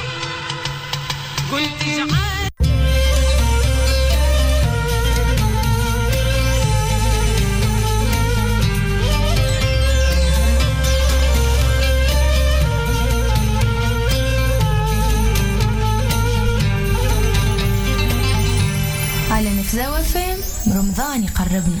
قلت جعان على نفزاوة فين رمضان يقربنا.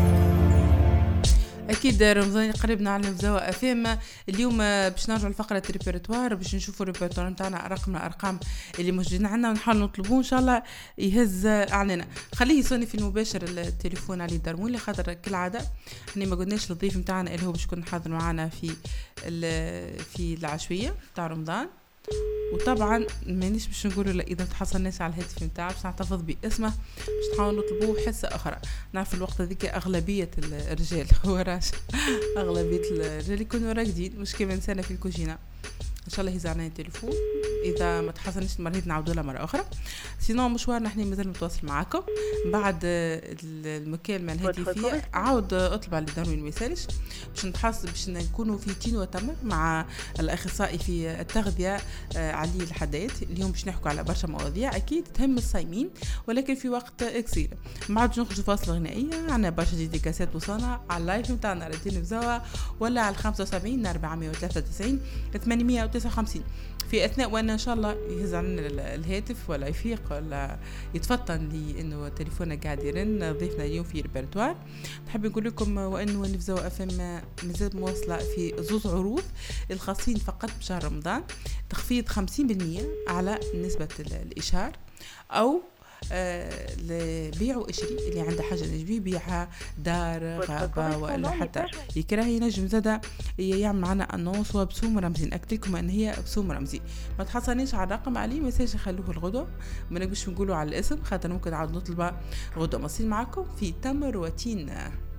اكيد رمضان قريبنا على نفزاوة افام. اليوم باش نرجع لفقره الريبرتوار باش نشوفوا الريبرتوار نتاعنا رقم الارقام اللي موجودين عندنا ونحاول نطلبوه ان شاء الله يهز علينا. خليه يصوني في المباشر التليفون علي درمولي خاطر كالعاده احنا ما قلناش الضيف نتاعنا اللي هو باش يكون حاضر معنا في العشويه تاع رمضان. وطبعا مانيش باش نقولوا لا اذا تحصلناش على الهاتف نتاعو باش نحتفظ باسمه باش نحاول نطلبوه حصه اخرى. نعرف الوقت هذيك اغلبيه الرجال هو راش اغلبيه الرجال يكونوا راقدين مش كيما انسانه في الكوجينه. ان شاء الله يزعلنا التليفون اذا ما تحصلناش المره نعاودوا لها مره اخرى. سينو مشوارنا احنا مازال متواصل معاكم بعد المكالمه الهاتفيه. عاود اطلب على داروين ما يسالش باش نكونوا في تين وتمر مع الاخصائي في التغذيه علي الحداد. اليوم باش نحكوا على برشا مواضيع اكيد تهم الصايمين ولكن في وقت قصير. ما عادش نخرجوا فاصله غنائيه عندنا برشا ديديكاسات وصلنا على اللايف نتاعنا راديو نفزاوة ولا على 75 493 859 في اثناء وانا ان شاء الله يهز عنا الهاتف ولا يفيق ولا يتفطن لي انه تليفونه قاعد يرن ضيفنا اليوم في ريبرتوار. نحب نقول لكم وانه نفزاوة افم مازال مواصله في زوز عروض الخاصين فقط بشهر رمضان. تخفيض 50% على نسبه الاشهار او لبيع واشري اللي عنده حاجه نجم يبيعها دار غابه ولا حتى يكره ينجم زاده يعمل معنا انونس وبسوم رمزي. ناكد لكم ان هي بسوم رمزي. ما تحصلنيش على الرقم عليه مساج خلوه الغدو ما نقدرش نقولوا على الاسم خاطر ممكن عاد نطلبه غدو. مصير معكم في تمر وتين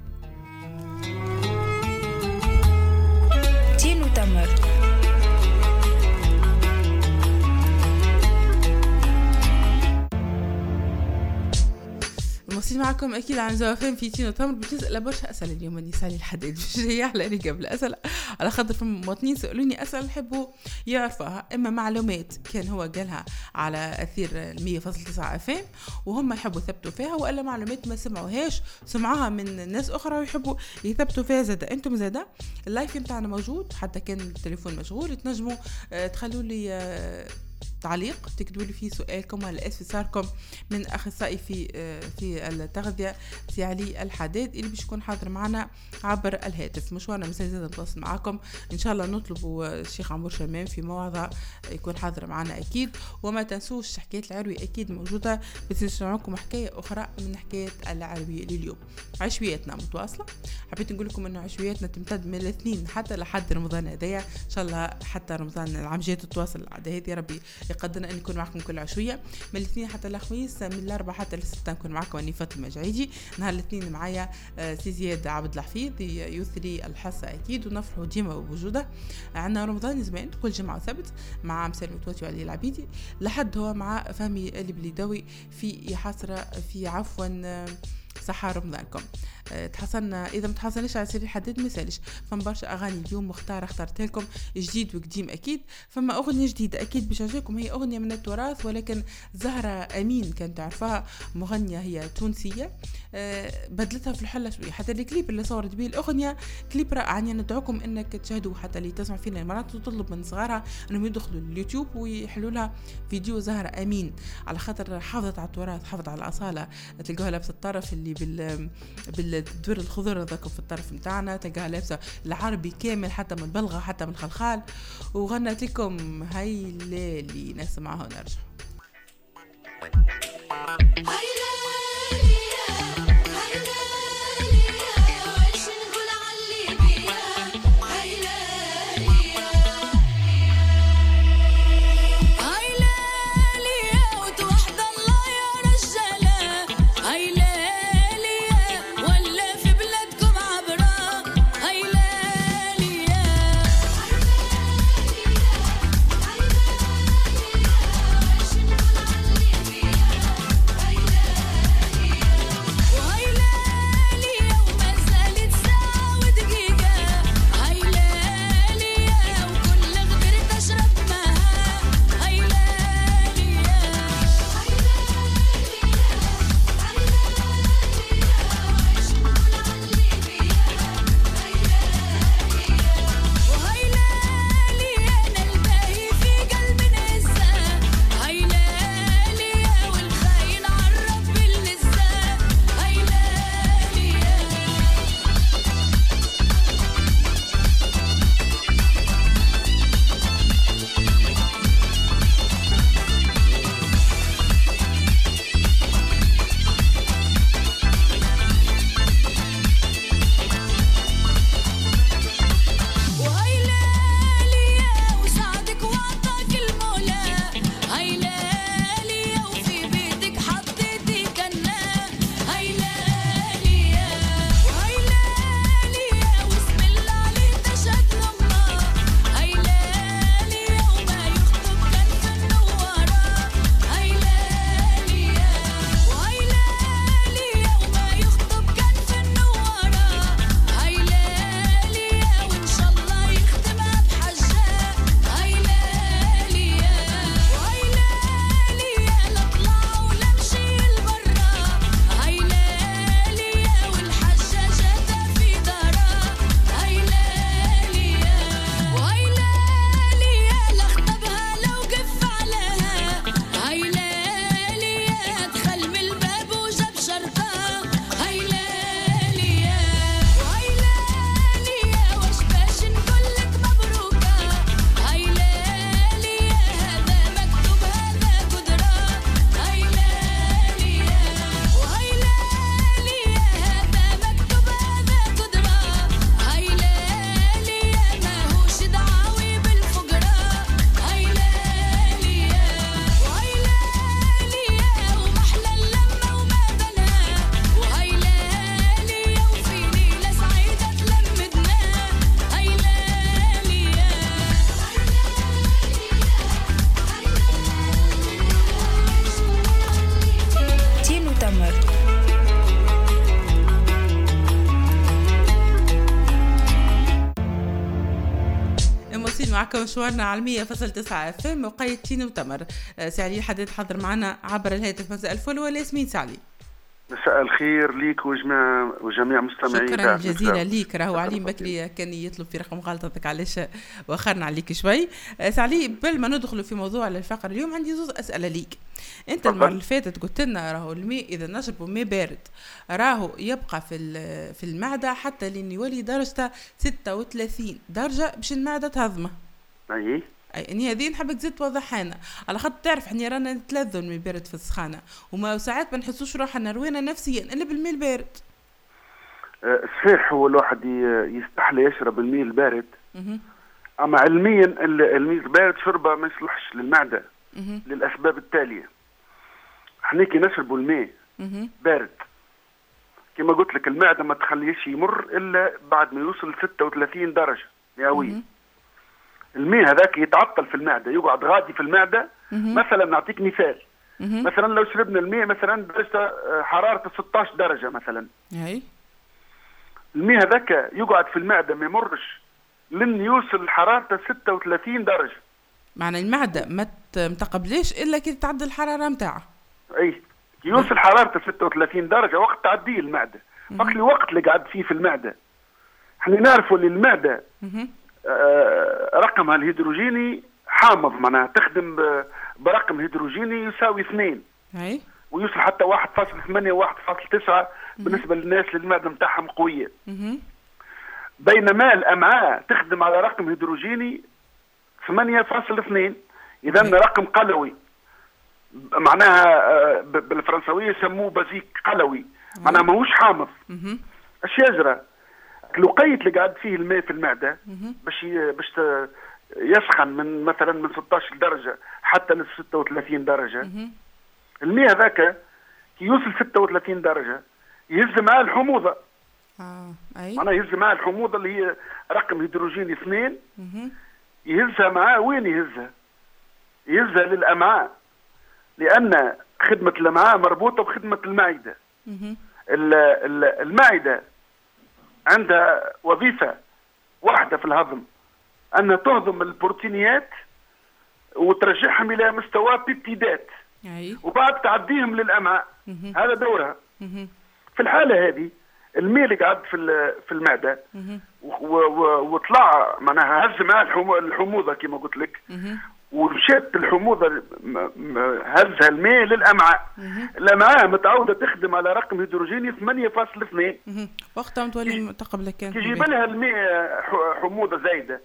تين وتمر. موصلين معكم اكيد عن زوافين في تين وتمر. بتسال برشا اسئله اليوم اني سالي الحديد مش هي على لي قبل اسئله على خاطر في مواطنين سالوني اسئله نحبوا يعرفوها اما معلومات كان هو قالها على اثير 100.9 FM وهم يحبوا يثبتوا فيها ولا معلومات ما سمعوهاش سمعوها من ناس اخرى ويحبوا يثبتوا فيها زاده. انتم زاده اللايف نتاعنا موجود حتى كان التليفون مشغول تنجموا تخلوا لي تعليق تكتبوا لي فيه سؤالكم ولا استفساركم من اخصائي في التغذيه سي علي الحداد اللي باش يكون حاضر معنا عبر الهاتف. مشوارنا مازال زاد نتواصل معكم ان شاء الله. نطلبوا الشيخ عمور شمام في موعظه يكون حاضر معنا اكيد. وما تنسوش حكايه العروي اكيد موجوده بس نسمعكم حكايه اخرى من حكايه العروي لليوم. عشوياتنا متواصله. حبيت نقول لكم انه عشوياتنا تمتد من الاثنين حتى لحد رمضان هذايا ان شاء الله حتى رمضان العام جاي تتواصل العاده هذه. ربي يقدرنا ان نكون معكم كل عشويه من الاثنين حتى الخميس من الاربعاء حتى الستة نكون معكم اني فاطمه جعيدي. نهار الاثنين معايا سي زياد عبد الحفيظ يثري الحصه اكيد ونفرحوا ديما بوجوده. عندنا رمضان زمان كل جمعه وسبت مع مسالم توتي وعلي العبيدي لحد هو مع فهمي البليداوي في يحاصره في عفوا صحة رمضانكم. تحصلنا اذا ما تحصلناش على سير الحداد ما سالش. فما برشا اغاني اليوم مختاره اخترت لكم جديد وقديم اكيد. فما اغنيه جديده اكيد باش تعجبكم هي اغنيه من التراث ولكن زهره امين كانت تعرفها مغنيه هي تونسيه بدلتها في الحله شويه حتى الكليب اللي صورت به الاغنيه كليب رائع. يعني ندعوكم انك تشاهدوا حتى اللي تسمع فينا المرات وتطلب من صغارها انهم يدخلوا اليوتيوب ويحلوا لها فيديو زهره امين على خاطر حافظت على التراث حافظت على الاصاله. تلقاها لابسه الطرف اللي بالدور الخضر ذاك في الطرف نتاعنا تلقاها لابسه العربي كامل حتى من بلغه حتى من خلخال وغنت لكم هاي ليلي نسمعها ونرجع. هاي ليلي هاي ليلي معكم مشوارنا على 100.9 FM وقيد تين وتمر. سعلي حدد حضر معنا عبر الهاتف. مساء الفل والياسمين سعلي. مساء الخير ليك وجميع مستمعي. شكرا جزيلا ليك. راهو علي بكري كان يطلب في رقم غلطتك علاش واخرنا عليك شوي. سعلي قبل ما ندخلوا في موضوع الفقر اليوم عندي زوز اسئله ليك. انت المره اللي فاتت قلت لنا راهو الماء اذا نشربوا ماء بارد راهو يبقى في المعده حتى لين يولي درجته 36 درجه باش المعده تهضمه. اي يعني هذه نحبك تزيد توضحها لنا على خاطر تعرف احنا رانا نتلذوا الماء البارد في السخانه وما ساعات ما نحسوش روحنا روينا نفسيا الا بالماء البارد. صحيح هو الواحد يستحلى يشرب الماء البارد. اما علميا الماء البارد شربه ما يصلحش للمعده للاسباب التاليه. احنا كي نشربوا الماء بارد كما قلت لك المعده ما تخليش يمر الا بعد ما يوصل 36 درجه مئويه. الماء هذاك يتعطل في المعده يقعد غادي في المعده. مثلا نعطيك مثال. مثلا لو شربنا الماء مثلا درجه حرارته 16 درجه مثلا. الماء هذاك يقعد في المعده ما يمرش لين يوصل حرارته 36 درجه. معنى المعده ما تقبلش الا كي تعدي الحراره نتاعها. اي يوصل حرارته 36 درجه وقت تعديه المعده. وقت الوقت اللي قاعد فيه في المعده احنا نعرفوا ان المعده رقمها الهيدروجيني حامض معناها تخدم برقم هيدروجيني يساوي 2 ويوصل حتى 1.8 و1.9 بالنسبه للناس اللي المعده نتاعهم قويه. بينما الامعاء تخدم على رقم هيدروجيني 8.2 اذا رقم قلوي معناها بالفرنسويه يسموه بازيك قلوي معناها ماهوش حامض. اش يجرى؟ الوقيت اللي قاعد فيه الماء في المعده باش يسخن من مثلا من 16 درجه حتى ل 36 درجه. الماء هذاك كي يوصل 36 درجه يهز معاه الحموضه. معناها يهز معاه الحموضه اللي هي رقم هيدروجيني 2 يهزها معاه. وين يهزها؟ يهزها للامعاء لان خدمه الامعاء مربوطه بخدمه المعده. المعده عندها وظيفة واحدة في الهضم أنها تهضم البروتينيات وترجعهم إلى مستوى بيبتيدات وبعد تعديهم للأمعاء. هذا دورها. في الحالة هذه الماء اللي قاعد في المعدة وطلع معناها هز معاه الحموضة كما قلت لك ومشات الحموضة هزها الماء للأمعاء. الأمعاء متعودة تخدم على رقم هيدروجيني 8.2 وقتها متولي تقبل كان تجيب لها الماء حموضة زايدة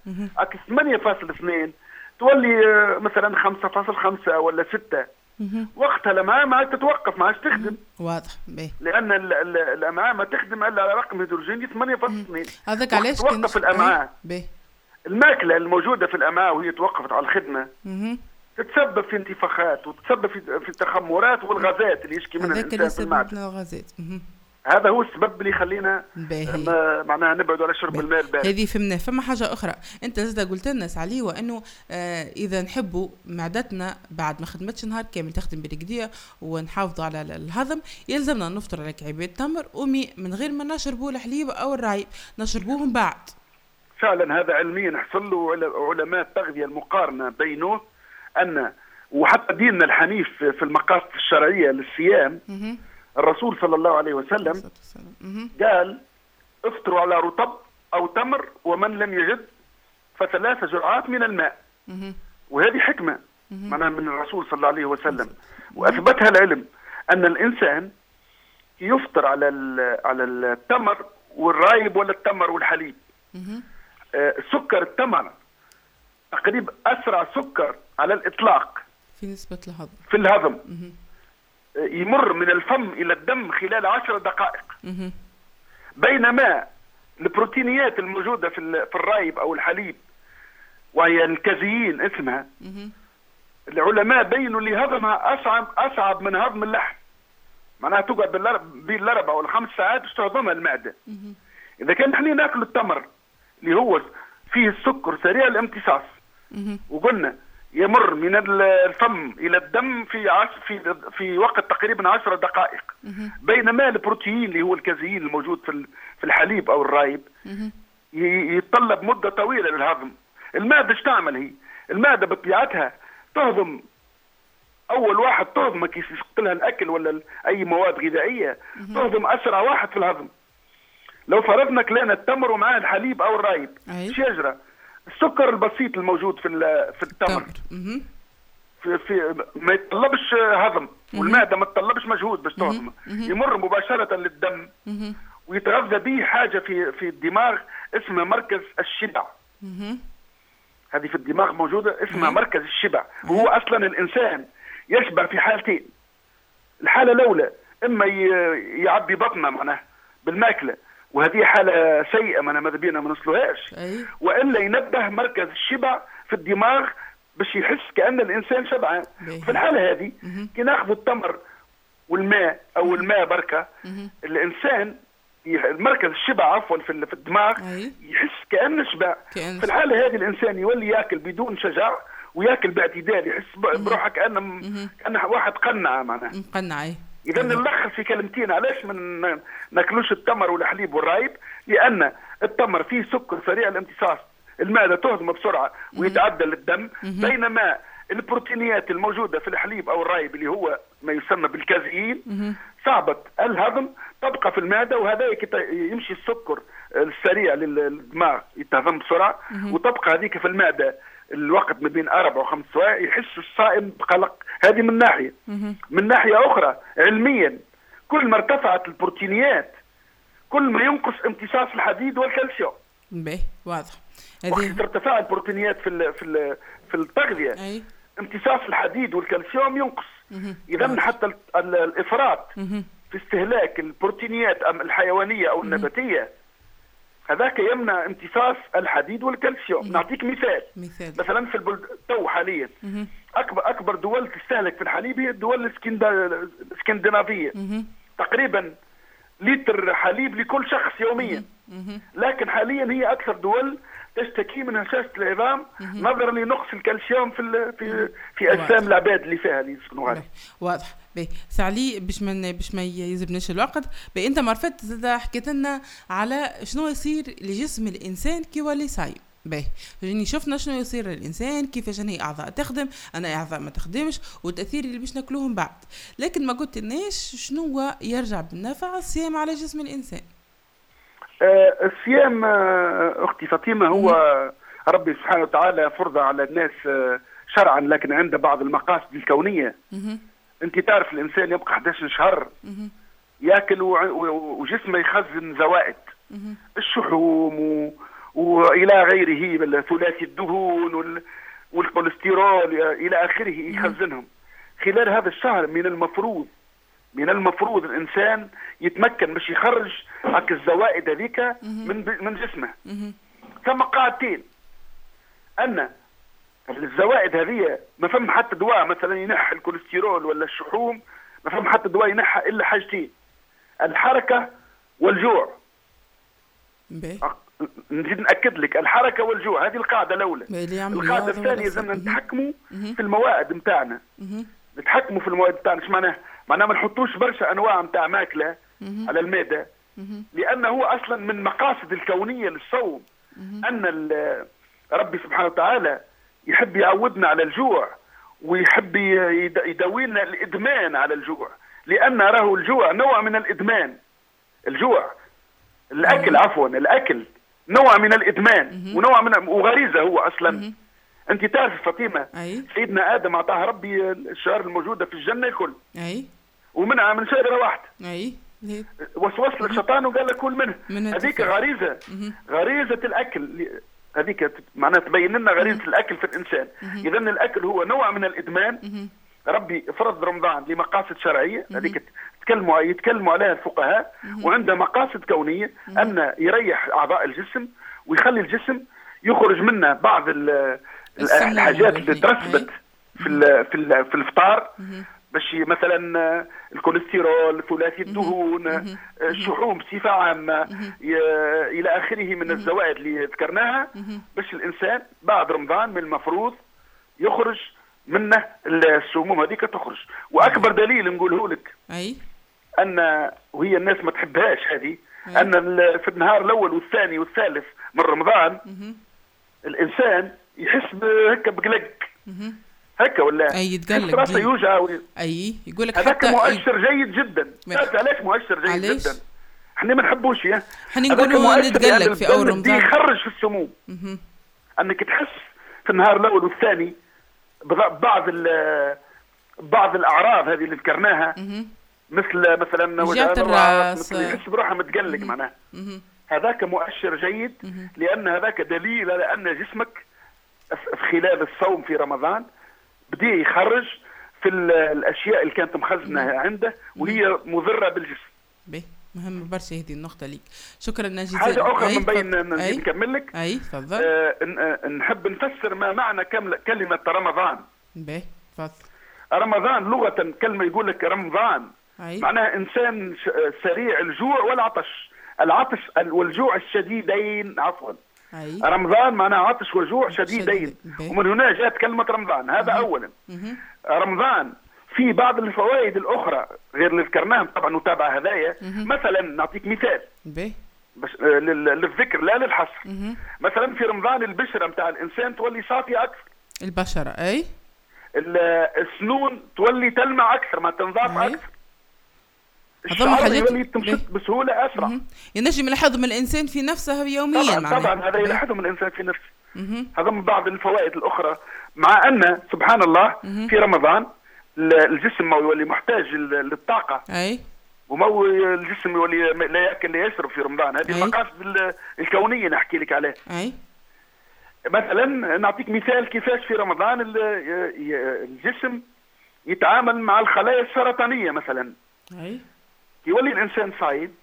8.2 تولي مثلا 5.5 ولا 6 وقتها الأمعاء ما تتوقف ما عادش تخدم. واضح لأن الأمعاء ما تخدم إلا على رقم هيدروجيني 8.2. هذاك علاش توقف الأمعاء الماكلة الموجودة في الأمعاء وهي توقفت على الخدمة تتسبب في انتفاخات وتتسبب في تخمرات والغازات اللي يشكي منها الإنسان في المعدة. هذا هو السبب اللي يخلينا معناها نبعد على شرب الماء البارد. هذه فهمنا. فما حاجة أخرى أنت زاد قلت لنا سعلي وأنه إذا نحبوا معدتنا بعد ما خدمتش نهار كامل تخدم بالكدية ونحافظوا على الهضم يلزمنا نفطر على كعبات تمر وماء من غير ما نشربوا الحليب أو الرايب نشربوهم بعد. فعلا هذا علميا حصل له علماء التغذية المقارنة بينه أن وحتى ديننا الحنيف في المقاصد الشرعية للصيام الرسول صلى الله عليه وسلم قال افطروا على رطب أو تمر ومن لم يجد ف3 جرعات من الماء. وهذه حكمة معناها من الرسول صلى الله عليه وسلم وأثبتها العلم أن الإنسان يفطر على التمر والرايب ولا التمر والحليب. سكر التمر تقريبا أسرع سكر على الإطلاق في نسبة الهضم في الهضم. يمر من الفم إلى الدم خلال 10 دقائق. بينما البروتينيات الموجودة في الرايب أو الحليب وهي الكازيين اسمها العلماء بينوا اللي هضمها أصعب من هضم اللحم. معناها تقعد بين 4 ولا 5 ساعات باش تهضمها المعدة. إذا كان نحن ناكل التمر اللي هو فيه السكر سريع الامتصاص وقلنا يمر من الفم إلى الدم في وقت تقريبا 10 دقائق. بينما البروتين اللي هو الكازيين الموجود في الحليب أو الرايب يتطلب مدة طويلة للهضم. المعده ايش تعمل؟ هي المعده بطبيعتها تهضم، اول واحد تهضم كيف يقتلها الاكل ولا اي مواد غذائيه، تهضم اسرع واحد في الهضم. لو فرضنا كلينا التمر ومعاه الحليب او الرايب شجره، السكر البسيط الموجود في التمر في ما يتطلبش هضم، والمعده ما تطلبش مجهود باش تهضم، يمر مباشره للدم ويتغذى به حاجه في الدماغ اسمها مركز الشبع. هذه في الدماغ موجوده اسمها مركز الشبع. وهو اصلا الانسان يشبع في حالتين. الحاله الاولى اما يعبي بطنه معناه بالماكله، وهذه حاله سيئه ماذا بينا ما نوصلوهاش، والا ينبه مركز الشبع في الدماغ باش يحس كأن الإنسان شبعان. في الحالة هذه كي ناخذ التمر والماء أو الماء بركة، الإنسان مركز الشبع عفوا في الدماغ يحس كأنه شبع. في الحالة هذه الإنسان يولي يأكل بدون شجع ويأكل باعتدال، يحس بروحه كأنه واحد قنع معناه. قنع. إذا نلخص في كلمتين علاش ما ناكلوش التمر والحليب والرايب؟ لأن التمر فيه سكر سريع الامتصاص، المعدة تهضم بسرعة ويتعدى للدم، بينما البروتينيات الموجودة في الحليب أو الرايب اللي هو ما يسمى بالكازيين صعبة الهضم تبقى في المعدة، وهذا يمشي السكر السريع للدماغ يتهضم بسرعة وتبقى هذيك في المعدة الوقت ما بين 4 و5 سوايع، يحس الصائم بقلق. هذه من ناحية. من ناحية أخرى علميا كل ما ارتفعت البروتينيات كل ما ينقص امتصاص الحديد والكالسيوم. باهي واضح. وقت ارتفاع البروتينيات في التغذية امتصاص الحديد والكالسيوم ينقص. إذا حتى الإفراط في استهلاك البروتينيات الحيوانية أو النباتية هذاك يمنع امتصاص الحديد والكالسيوم. نعطيك مثال. مثلا في تو حاليا أكبر دول تستهلك في الحليب هي الدول الاسكندنافية، تقريبا لتر حليب لكل شخص يوميا. لكن حاليا هي أكثر دول تشتكي من هشاشة العظام نظرا لنقص الكالسيوم في أجسام العباد اللي فيها اللي يسكنوا. واضح. باهي سعلي باش ما يزبناش الوقت، باهي انت مرفت زاد حكيت لنا على شنو يصير لجسم الانسان كي يولي صايم. باهي يعني شفنا شنو يصير للانسان، كيفاش هي اعضاء تخدم، انا اعضاء ما تخدمش، والتاثير اللي باش ناكلوهم بعد. لكن ما قلت لناش شنو يرجع بالنفع الصيام على جسم الانسان. الصيام اختي فاطمه هو ربي سبحانه وتعالى فرض على الناس شرعا، لكن عند بعض المقاصد الكونيه. انت تعرف الانسان يبقى 11 شهر ياكل وجسمه يخزن زوائد الشحوم والى غيره، ثلاثي الدهون والكوليسترول الى اخره يخزنهم. خلال هذا الشهر من المفروض الانسان يتمكن باش يخرج هاك الزوائد هذيك من جسمه. ثم قاعدتين ان الزوائد هذه ما فهم حتى دواء مثلا ينحى الكوليسترول ولا الشحوم، ما فهم حتى دواء ينحى الا حاجتين: الحركه والجوع. نزيد ناكد لك الحركه والجوع، هذه القاعده الاولى. القاعده الثانيه لازمنا نتحكموا في المواد نتاعنا. نتحكموا في المواد نتاعنا. ايش معناه؟ معناه ما نحطوش برشا انواع نتاع ماكله على المعده، لانه هو اصلا من مقاصد الكونيه للصوم ان ربي سبحانه وتعالى يحب يعودنا على الجوع، ويحب يداوينا الادمان على الجوع، لان راه الجوع نوع من الادمان. الاكل نوع من الادمان ونوع من وغريزه هو اصلا. انت تعرف فاطمه سيدنا ادم اعطاه ربي الشجر الموجوده في الجنه الكل، ومنها من شجره واحده. وسوس لك الشيطان وقال لك كل منها. هذيك غريزه الاكل، هذيك معناها تبين لنا غريزه الاكل في الانسان. اذا الاكل هو نوع من الادمان. ربي فرض رمضان لمقاصد شرعيه، هذيك يتكلموا عليها الفقهاء، وعنده مقاصد كونيه ان يريح اعضاء الجسم ويخلي الجسم يخرج منه بعض الحاجات اللي ترسبت في الفطار، باش مثلا الكوليسترول، ثلاثي الدهون، الشحوم بصفه عامه الى اخره من الزوائد اللي ذكرناها، باش الانسان بعد رمضان من المفروض يخرج منه السموم هذيك تخرج. واكبر دليل نقوله لك ان وهي الناس ما تحبهاش هذه، ان في النهار الاول والثاني والثالث من رمضان الانسان يحس هكا بقلق هكا ولا يتقلق راسه يوجع يقول لك هذاك مؤشر جيد جدا. علاش مؤشر جيد جدا؟ احنا ما نحبوش احنا نقولوا نتقلق في اول رمضان يخرج في السموم. انك تحس في النهار الاول والثاني بعض الاعراض هذه اللي ذكرناها مثلا وجع الراس يحس بروحه متقلق معناها. هذاك مؤشر جيد لان هذاك دليل على ان جسمك في خلال الصوم في رمضان بدي يخرج في الاشياء اللي كانت مخزنه عنده وهي مضره بالجسم. مهم برشا هذه النقطة ليك. شكرا جزيلا. حاجة أخرى من بين نكمل لك. تفضل. نحب نفسر ما معنى كلمة رمضان. تفضل. رمضان لغة كلمة يقول لك رمضان معناها إنسان سريع الجوع والعطش. العطش والجوع الشديدين عفوا. رمضان معناه عطش وجوع شديدين ومن هنا جاءت كلمة رمضان. هذا أولا. رمضان في بعض الفوائد الأخرى غير اللي ذكرناهم طبعا نتابع هدايا. مثلا نعطيك مثال للذكر لا للحصر. مثلا في رمضان البشرة متاع الإنسان تولي صافية أكثر. البشرة السنون تولي تلمع أكثر ما تنضاف أكثر. الشعر يولي تمشط بسهولة أسرع. ينجم يلاحظهم الإنسان في نفسه يوميا. طبعا هذا يلاحظهم الإنسان في نفسه. هذا من بعض الفوائد الأخرى مع أن سبحان الله في رمضان الجسم ما يولي محتاج للطاقة وما الجسم يولي لا يأكل لا يشرب في رمضان. هذه المقاصد الكونية نحكي لك عليها. مثلا نعطيك مثال كيفاش في رمضان الجسم يتعامل مع الخلايا السرطانية. مثلا يولي الإنسان صايد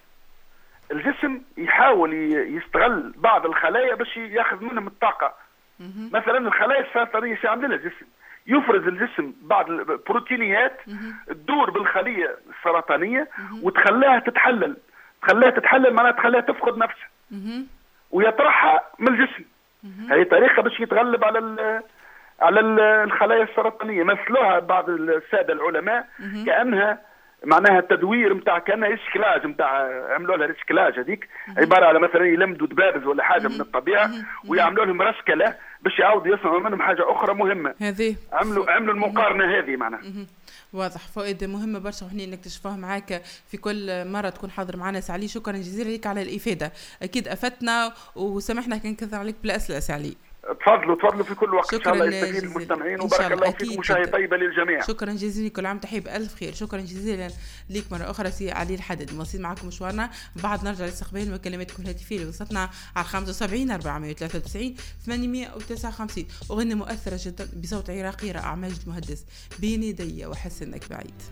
الجسم يحاول يستغل بعض الخلايا باش ياخذ منهم الطاقة. مثلا الخلايا السرطانية شو يعمل لها الجسم؟ يفرز الجسم بعض البروتينيات تدور بالخلية السرطانية وتخليها تتحلل معناها تخليها تفقد نفسها ويطرحها من الجسم. هذه طريقة باش يتغلب على الخلايا السرطانية. مثلوها بعض السادة العلماء كأنها معناها التدوير نتاع كأنها ريسكلاج نتاع عملوا لها ريسكلاج. هذيك عبارة على مثلا يلمدوا دبابز ولا حاجة من الطبيعة ويعملوا لهم رسكلة باش يعاودوا يصنعوا منهم حاجة أخرى مهمة. هذه عملوا المقارنة هذه معناها. واضح. فوائد مهمة برشا وحنا نكتشفوها معاك في كل مرة تكون حاضر معنا سعلي. شكرا جزيلا لك على الإفادة. أكيد أفدتنا وسامحنا كان كثر عليك بالأسئلة سعلي. تفضلوا في كل وقت. إن شاء الله يستفيد المستمعين وبارك الله فيكم وشاهي طيبة للجميع. شكرا جزيلا. كل عام تحية بألف خير. شكرا جزيلا ليك مرة أخرى سي علي الحدد. مواصلين معكم مشوارنا بعد نرجع لاستقبال مكالماتكم الهاتفية اللي وصلتنا على 75 493 859. أغنية مؤثرة جدا بصوت عراقي رائع ماجد مهندس بين يدي وحس إنك بعيد.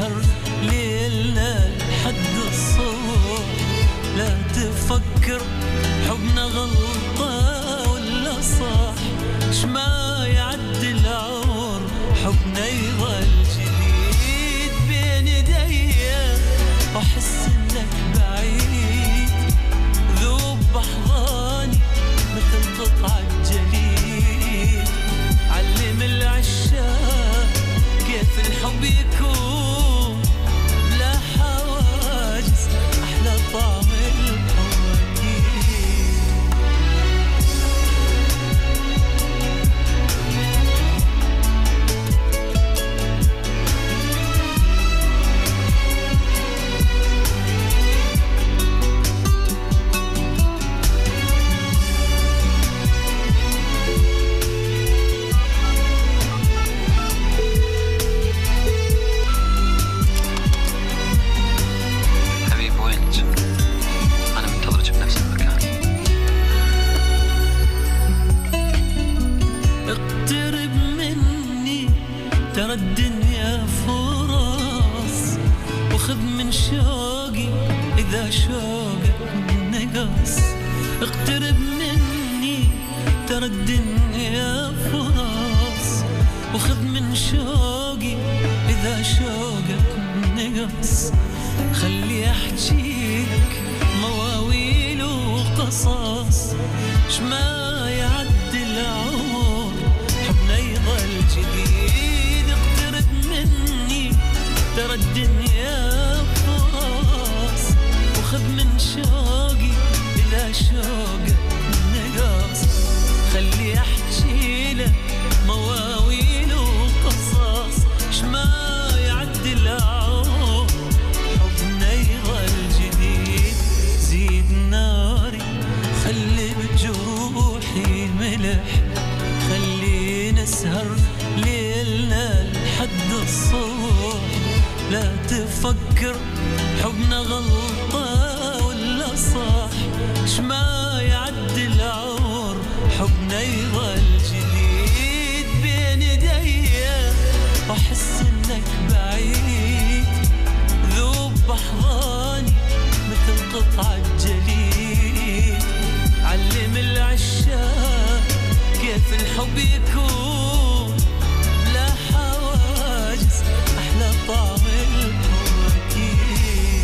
ليلنا لحد الصبح لا تفكر ترى الدنيا فراس وخذ من شوقي إذا شوقك نقص خلي أحكيك مواويل وقصص شما يعدي العمر حبنا يظل جديد اقترب مني ترى الدنيا فراس وخذ من شوقي إذا شوقك نقص خلي أحكي لك مواويل وقصص شما يعدي العمر حبنا يظل جديد زيد ناري خلي بجروحي ملح خلي نسهر ليلنا لحد الصبح لا تفكر حبنا غلطة ولا صح شما يعدي العمر حبنا يظل جديد بين يديا واحس انك بعيد ذوب بحضاني مثل قطعة جليد علم العشاق كيف الحب يكون بلا حواجز احلى طعم الحب اكيد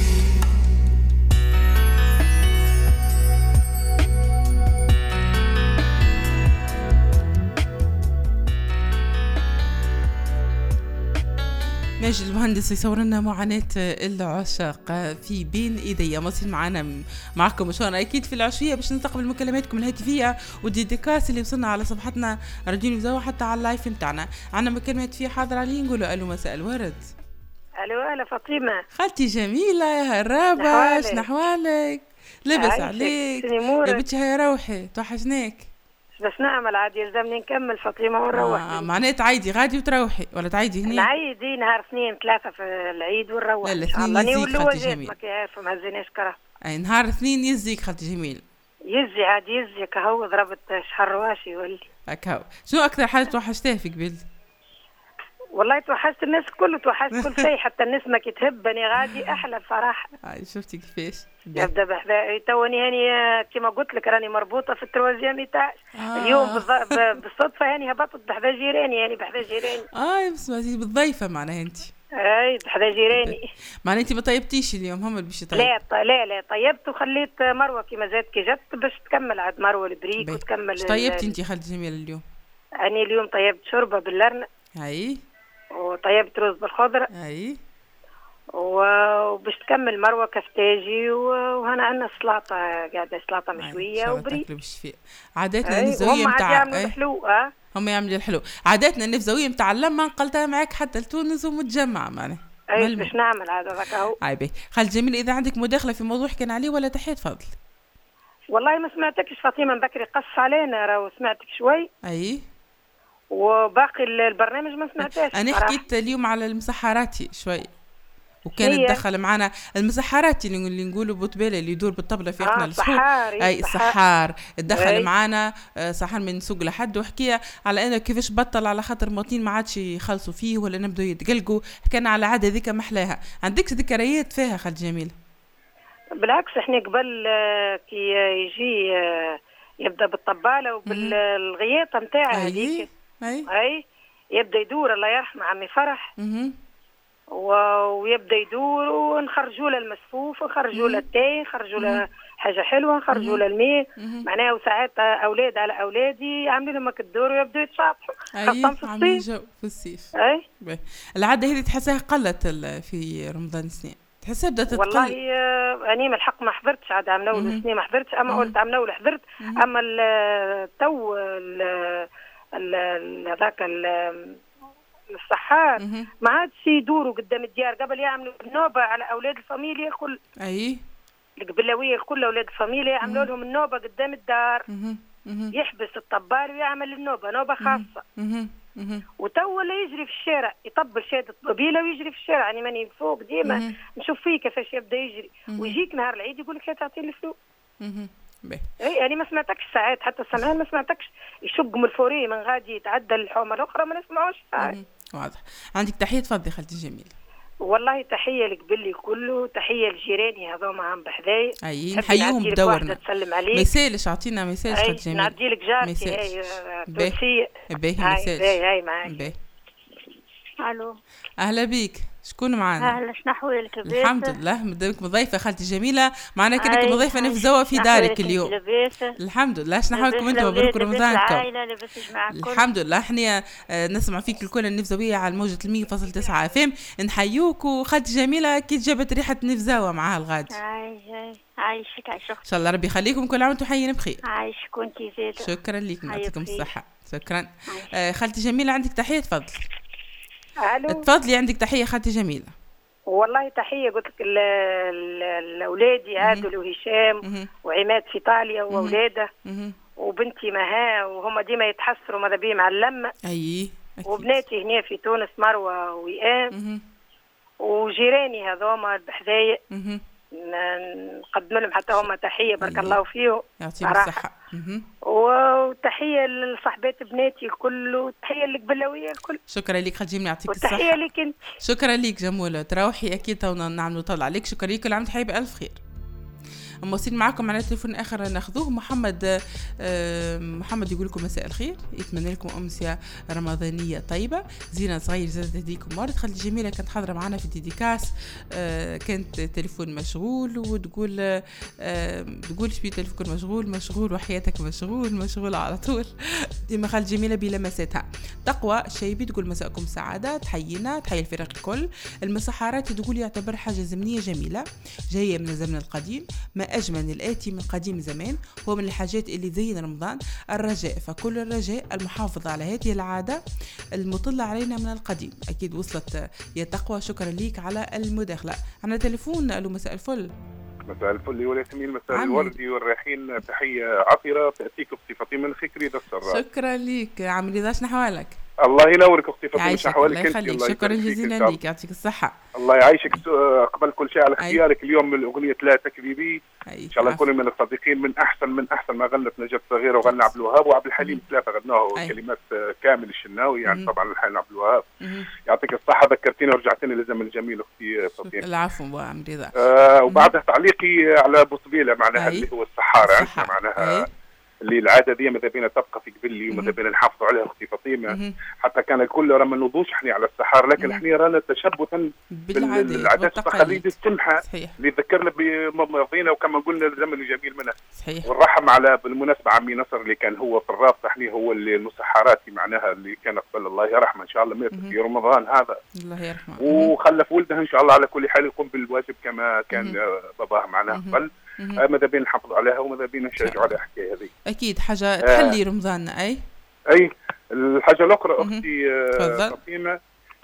ماجد المهندس يصور لنا معاناة العشاق في بين ايديا. مصير معكم مشوارنا اكيد في العشية باش نستقبل مكالماتكم الهاتفية والديديكاس اللي وصلنا على صفحتنا راديو نبزاو حتى على اللايف نتاعنا. عندنا مكالمات فيها حاضر عليه نقولوا الو مساء الورد. الو اهلا فاطمة خالتي جميلة يا هرابة شنحوالك لبس عليك يا بنتي هيا روحي توحشناك. بس نعمل عادي يلزمني نكمل فاطمة ونروح. معناه تعيدي غادي وتروحي ولا تعيدي هنا؟ نعيدي نهار 2 3 في العيد ونروح. لا 2 يزيك خالتي جميل. ما كيعرفوا ما هزيناش كره. اي نهار 2 يزيك خالتي جميل. يزي عادي يزي كهو ضربت شحر رواشي يولي. هكاو. شنو أكثر حاجة توحشتها في قبل؟ والله توحشت الناس كله توحشت كل شيء حتى الناس ما كتهبني غادي أحلى بصراحة. شفتي كيفاش؟ يبدأ بحذائي توني هاني كما قلت لك راني مربوطة في التروازيام تاع اليوم بالصدفة هاني هبطت بحذا جيراني يعني بحذا جيراني. بس بالضيفة معناها أنت. اي بحذا جيراني. معناها أنت ما طيبتيش اليوم هم اللي باش يطيب. لا طيبت وخليت مروة كيما زاد كي جت باش تكمل عاد مروة البريك وتكمل. اش طيبتي أنت خالتي جميل اليوم؟ أنا اليوم طيبت شوربة باللرنة. أي. وطيبت رز بالخضرة. أي. وباش تكمل مروة كفتاجي وهنا عندنا سلطة قاعدة سلطة مشوية وبريك. عاداتنا النفزوية متاع هم الحلو هم يعملوا الحلو. عاداتنا النفزوية متاع لما نقلتها معك حتى لتونس ومتجمع معنا. اي باش نعمل هذا ذاك اهو. باهي خالد جميل إذا عندك مداخلة في موضوع كان عليه ولا تحية تفضل. والله ما سمعتكش فاطمة بكري قص علينا راهو سمعتك شوي. أي. وباقي البرنامج ما سمعتهاش. أنا حكيت اليوم على المسحراتي شوي وكان دخل معنا المسحراتي اللي نقولوا بوتبالة اللي يدور بالطبلة في احنا السحار. اي السحار دخل معنا سحر من سوق لحد وحكي على انه كيفاش بطل على خاطر المواطنين ما عادش يخلصوا فيه ولا نبداو يتقلقوا. حكينا على عاده ذيك محلاها. عندك ذكريات فيها خالد جميل؟ بالعكس احنا قبل كي يجي يبدا بالطباله وبالغياطه نتاعها هذيك. اي يبدا يدور الله يرحمه عمي فرح. ويبدا يدور ونخرجوا له المسفوف ونخرجوا له التاي نخرجوا له حاجه حلوه نخرجوا له الماء معناها. وساعات اولاد على اولادي يعملوا لهم الدور ويبداوا يتشاطحوا خاصه في الصيف. في الصيف اي العاده هذه تحسها قلت في رمضان السنين تحسها بدات تقل. والله اني من الحق ما حضرتش عاد عام اول السنين ما حضرتش اما قلت عام اول حضرت اما تو هذاك السحار ما عادش يدوروا قدام الديار. قبل يعملوا النوبه على اولاد الفاميليا الكل. اي القبلاويه الكل اولاد الفاميليا يعملوا لهم النوبه قدام الدار. يحبس الطبال ويعمل النوبه نوبه خاصه. وتو ولا يجري في الشارع يطبل شاد الطبيله ويجري في الشارع. يعني ماني فوق ديما نشوف فيه كيفاش يبدا يجري ويجيك نهار العيد يقول لك لا تعطيني الفلوس. اي يعني ما سمعتكش ساعات حتى السمعان ما سمعتكش يشق من الفوري من غادي يتعدى الحومه الاخرى ما نسمعوش ساعات. واضح. عندك تحيه تفضلي خالتي جميل. والله تحيه لقبلي كله، تحيه لجيراني هذوما هم بحذاي. اي نحييهم بدورنا. تسلم عليك. ما يسالش، اعطينا ما يسالش خد جميل. نعدي لك جارتي هاي تونسيه. باهي ما يسالش. هاي معاك. الو اهلا بيك، شكون معنا؟ اهلا، شنو احوالك؟ الحمد لله. مدامك مضيفه خالتي جميله معنا، كانك مضيفه نفزوه في دارك اليوم. الحمد لله. شنو احوالكم انتم؟ مبروك رمضانكم. الحمد لله. احنا نسمع فيك الكل النفزويه على الموجه 100.9 FM. نحيوك، وخالتي جميله كي جابت ريحه نفزاوه معاها الغاد. عايشك ان شاء الله ربي يخليكم، كل عام وانتم حيين بخير. عايشك وانتي زيد. شكرا لكم، يعطيكم الصحه. شكرا. خالتي جميله عندك تحيه، تفضل. الو تفضلي، عندك تحيه خالتي جميله. والله تحيه قلت لك لاولادي عادل وهشام وعماد في ايطاليا واولاده وبنتي مها، وهم ديما يتحسروا ماذا بيهم على اللمه. وبناتي هنا في تونس مروه وإيام وجيراني هذوما بحذايا نقدم لهم حتى هم تحيه، بارك الله فيهم يعطيهم الصحه. وتحيه لصحبات بناتي الكل، وتحيه للقبلاويه الكل. شكرا لك خديمه، يعطيك الصحه. وتحيه لك انت. شكرا لك جموله، تروحي اكيد تونا نعملوا طلع عليك. شكرا لك، كل عام تحيه بالف خير. مواصلين معكم على تليفون اخر ناخذوه. محمد يقول لكم مساء الخير، يتمنى لكم امسيه رمضانيه طيبه. زينه صغير زاد تهديكم مارد. خالتي جميله كانت حاضره معنا في ديديكاس، كانت تليفون مشغول، وتقول تقول شبي تليفون مشغول وحياتك مشغول على طول. ديما خالتي جميله بلمساتها. تقوى الشيبي تقول مساءكم سعاده، تحيينا، تحيي الفريق الكل. المسحرات تقول يعتبر حاجه زمنيه جميله جايه من الزمن القديم، ما أجمل الآتي من قديم زمان، هو من الحاجات اللي زين رمضان الرجاء، فكل الرجاء المحافظة على هذه العادة المطلة علينا من القديم. أكيد وصلت يا تقوى، شكرا ليك على المداخلة. عنا تليفون. ألو مساء الفل. مساء الفل والياسمين، مساء الوردي والريحين، تحية عطرة تأتيك أختي فاطمة من خكري دسر. شكرا ليك عمري، ذا شنو أحوالك؟ الله ينورك أختي فاطمة، شنو أحوالك أنت؟ شكرا جزيلا ليك، يعطيك الصحة. الله يعيشك. قبل كل شيء على اختيارك اليوم من الأغنية لا تكذبي، إن شاء الله تكوني من الصادقين. من أحسن ما غنت نجاة صغيرة وغنى عبد الوهاب وعبد الحليم، ثلاثة غنوها كلمات كامل الشناوي، يعني طبعا الحين عبد الوهاب. يعطيك الصحة، ذكرتيني ورجعتيني للزمن الجميل أختي فاطمة. العفو عمري ذا. وبعدها تعليقي على بوصبيلة معناها اللي هو الصحارى، عندنا معناها اللي العاده دي ماذا بينا تبقى في قبلي وماذا بينا نحافظوا عليها اختي فاطمه. حتى كان الكل راه ما نوضوش احنا على السحار، لكن احنا رانا تشبثا بالعادات والتقاليد السمحه اللي ذكرنا بماضينا وكما قلنا الزمن الجميل منها. صحيح. ونرحم على بالمناسبه عمي نصر اللي كان هو في الرابطه، احنا هو اللي المسحراتي معناها اللي كان قبل، الله يرحمه ان شاء الله، مات في رمضان هذا الله يرحمه، وخلف ولده ان شاء الله على كل حال يقوم بالواجب كما كان باباه معناها قبل. ماذا بين نحافظ عليها وماذا بين نشجع على الحكايه هذه. اكيد حاجه تحلي رمضاننا. اي الحاجه الاخرى اختي فاطمه،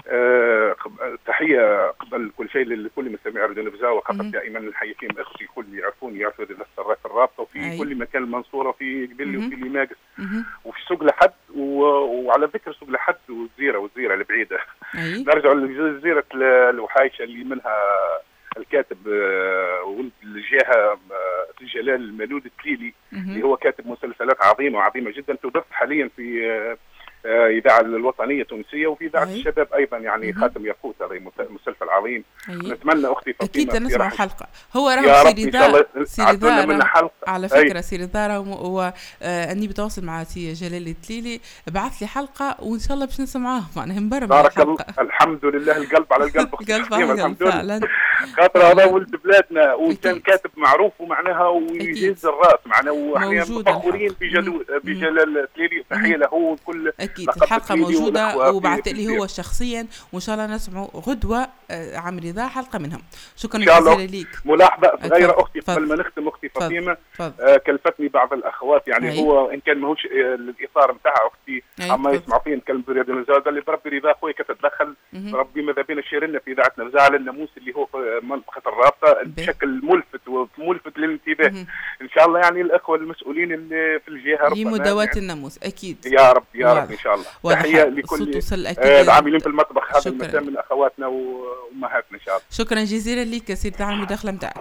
تحيه قبل كل شيء لكل مستمعي راديو نفزاوة، خاطر دائما نحيي فيهم اختي الكل يعرفوني، يعرفوا هذه السراء في الرابطه وفي كل مكان، المنصوره في قبلي وفي ليماقس وفي سوق لحد. وعلى ذكر سوق لحد والزيره البعيده، نرجع لجزيره الوحايشه اللي منها الكاتب ولد الجهه جلال المولود التليلي، اللي هو كاتب مسلسلات عظيمه جدا تدف حاليا في إذاعة الوطنية التونسية وفي إذاعة الشباب أيضا، يعني خاتم ياقوت، هذا مسلسل عظيم. نتمنى أختي فاطمة أكيد نسمع حلقة. هو راهو سيريدار على فكرة، سيريدار وأني بتواصل مع سي جلال التليلي، بعث لي حلقة وإن شاء الله باش نسمعوها معناها من برا. بارك الله، الحمد لله، القلب على القلب القلب على القلب فعلا، خاطر هذا ولد بلادنا وكان كاتب معروف ومعناها ويهز الراس معناها، وإحنا مفخورين بجلال التليلي. تحية له وكل أكيد الحلقة موجودة وبعث لي هو شخصيا، وإن شاء الله نسمعوا غدوة عمري ذا حلقة منهم. شكرا جزيلا ليك. ملاحظة غير أختي قبل ما نختم أختي فاطمة، كلفتني بعض الأخوات، يعني هو إن كان ماهوش الإطار نتاعها أختي، أما يسمع فيه نتكلم برياض النزاع، قال لي بربي رضا خويا كتتدخل، ربي ماذا بينا شيرنا في إذاعة نفزاع على الناموس اللي هو في منطقة الرابطة بشكل ملفت للانتباه. إن شاء الله يعني الأخوة المسؤولين اللي في الجهة لمداواة يعني الناموس أكيد. يا رب إن شاء الله. تحية لكل العاملين في المطبخ هذا المساء من أخواتنا وأمهاتنا إن شاء الله. شكرا جزيلا لك سيدي على المداخلة متاعك.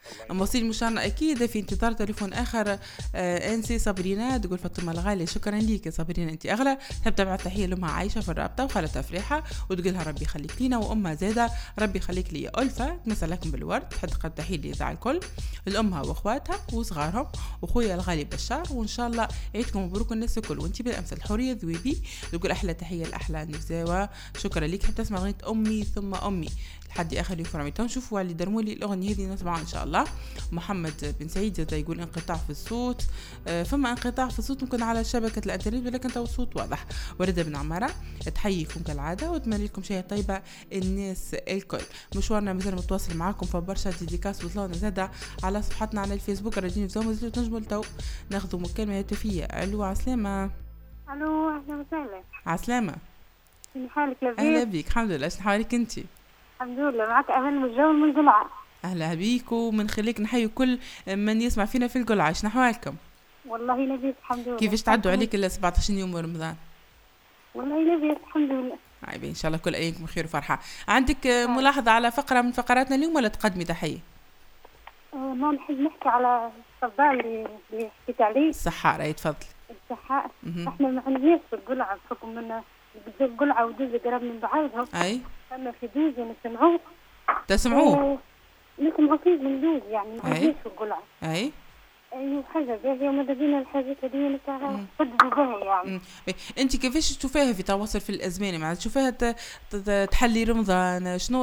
موصيل مشارنا اكيد في انتظار تليفون اخر. انسي صابرينا تقول فاطمه الغاليه شكرا ليك يا صابرينا انت اغلى. تحب تبعث تحيه لامها عايشه في الرابطه وخالتها فريحه وتقولها ربي يخليك لينا وامها زاده ربي يخليك لي ألفة تمسى لكم بالورد. تحب تقدم تحيه لإذاعة الكل لامها واخواتها وصغارهم واخويا الغالي بشار وان شاء الله عيدكم مبروك الناس الكل. وانت بالامس الحوريه ذويبي تقول احلى تحيه لاحلى نفزاوه شكرا ليك. حتى تسمع اغنيه امي ثم امي لحد اخر يوم. نشوفوا اللي درمولي الاغنيه هذه نسمعها ان شاء الله. محمد بن سعيد يقول انقطاع في الصوت. فما انقطاع في الصوت ممكن على شبكه الانترنت ولكن تو الصوت واضح. ورده بن عماره تحييكم كالعاده واتمنى لكم شيء طيبه الناس الكل. مشوارنا مثل متواصل معاكم فبرشا ديديكاس وصلونا زاده على صفحتنا على الفيسبوك راديو نفزاو مازلتوا تنجموا تو ناخذوا مكالمه هاتفيه. الو عسلامه. الو اهلا وسهلا. عسلامه. كيف حالك لبيك؟ اهلا بيك الحمد لله. شنو حواليك انت؟ الحمد لله. معك أهل من الجو من قلعة. أهلا بيك ومن خليك نحيي كل من يسمع فينا في القلعة. شنو أحوالكم؟ والله لبيك الحمد لله. كيفاش تعدوا عليك ال 17 يوم من رمضان؟ والله لبيك الحمد لله. إن شاء الله كل أيامكم خير وفرحة. عندك ملاحظة على فقرة من فقراتنا اليوم ولا تقدمي تحية؟ ما نحب نحكي على الصباح اللي حكيت عليه. السحارة تفضلي. السحارة. احنا ما عندناش في القلعة بحكم من القلعة ودوز قرب من بعضهم. أي. أما في دوز نسمعوه. تسمعوه؟ نسمعوا فيه من دوز يعني ما عندناش في القلعة. أي. أيوة حاجة باهية وماذا بينا الحاجات هذه نتاعها بدو باهية يعني. أنت كيفاش تشوفيها في تواصل في الأزمان معناتها تشوفيها تحلي رمضان شنو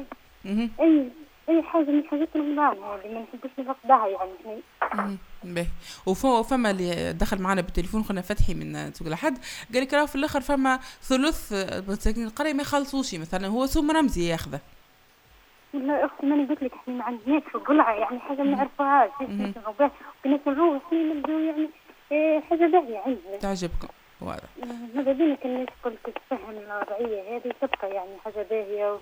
أي حاجة من حاجات رمضان هذه ما نحبش نفقدها يعني احنا. باهي. وفما اللي دخل معنا بالتليفون خلنا فتحي من سوق الأحد قال لك راه في الآخر فما ثلث مساكين القرية ما يخلصوش مثلا هو سوم رمزي ياخذه. والله أختي ماني قلت لك احنا ما عندناش في القلعة يعني حاجة ما نعرفوهاش نسمعوها احنا نبدو يعني حاجة باهية عندنا. تعجبكم واضح. ماذا بينا الناس الكل تتفهم الوضعية هذه تبقى يعني حاجة باهية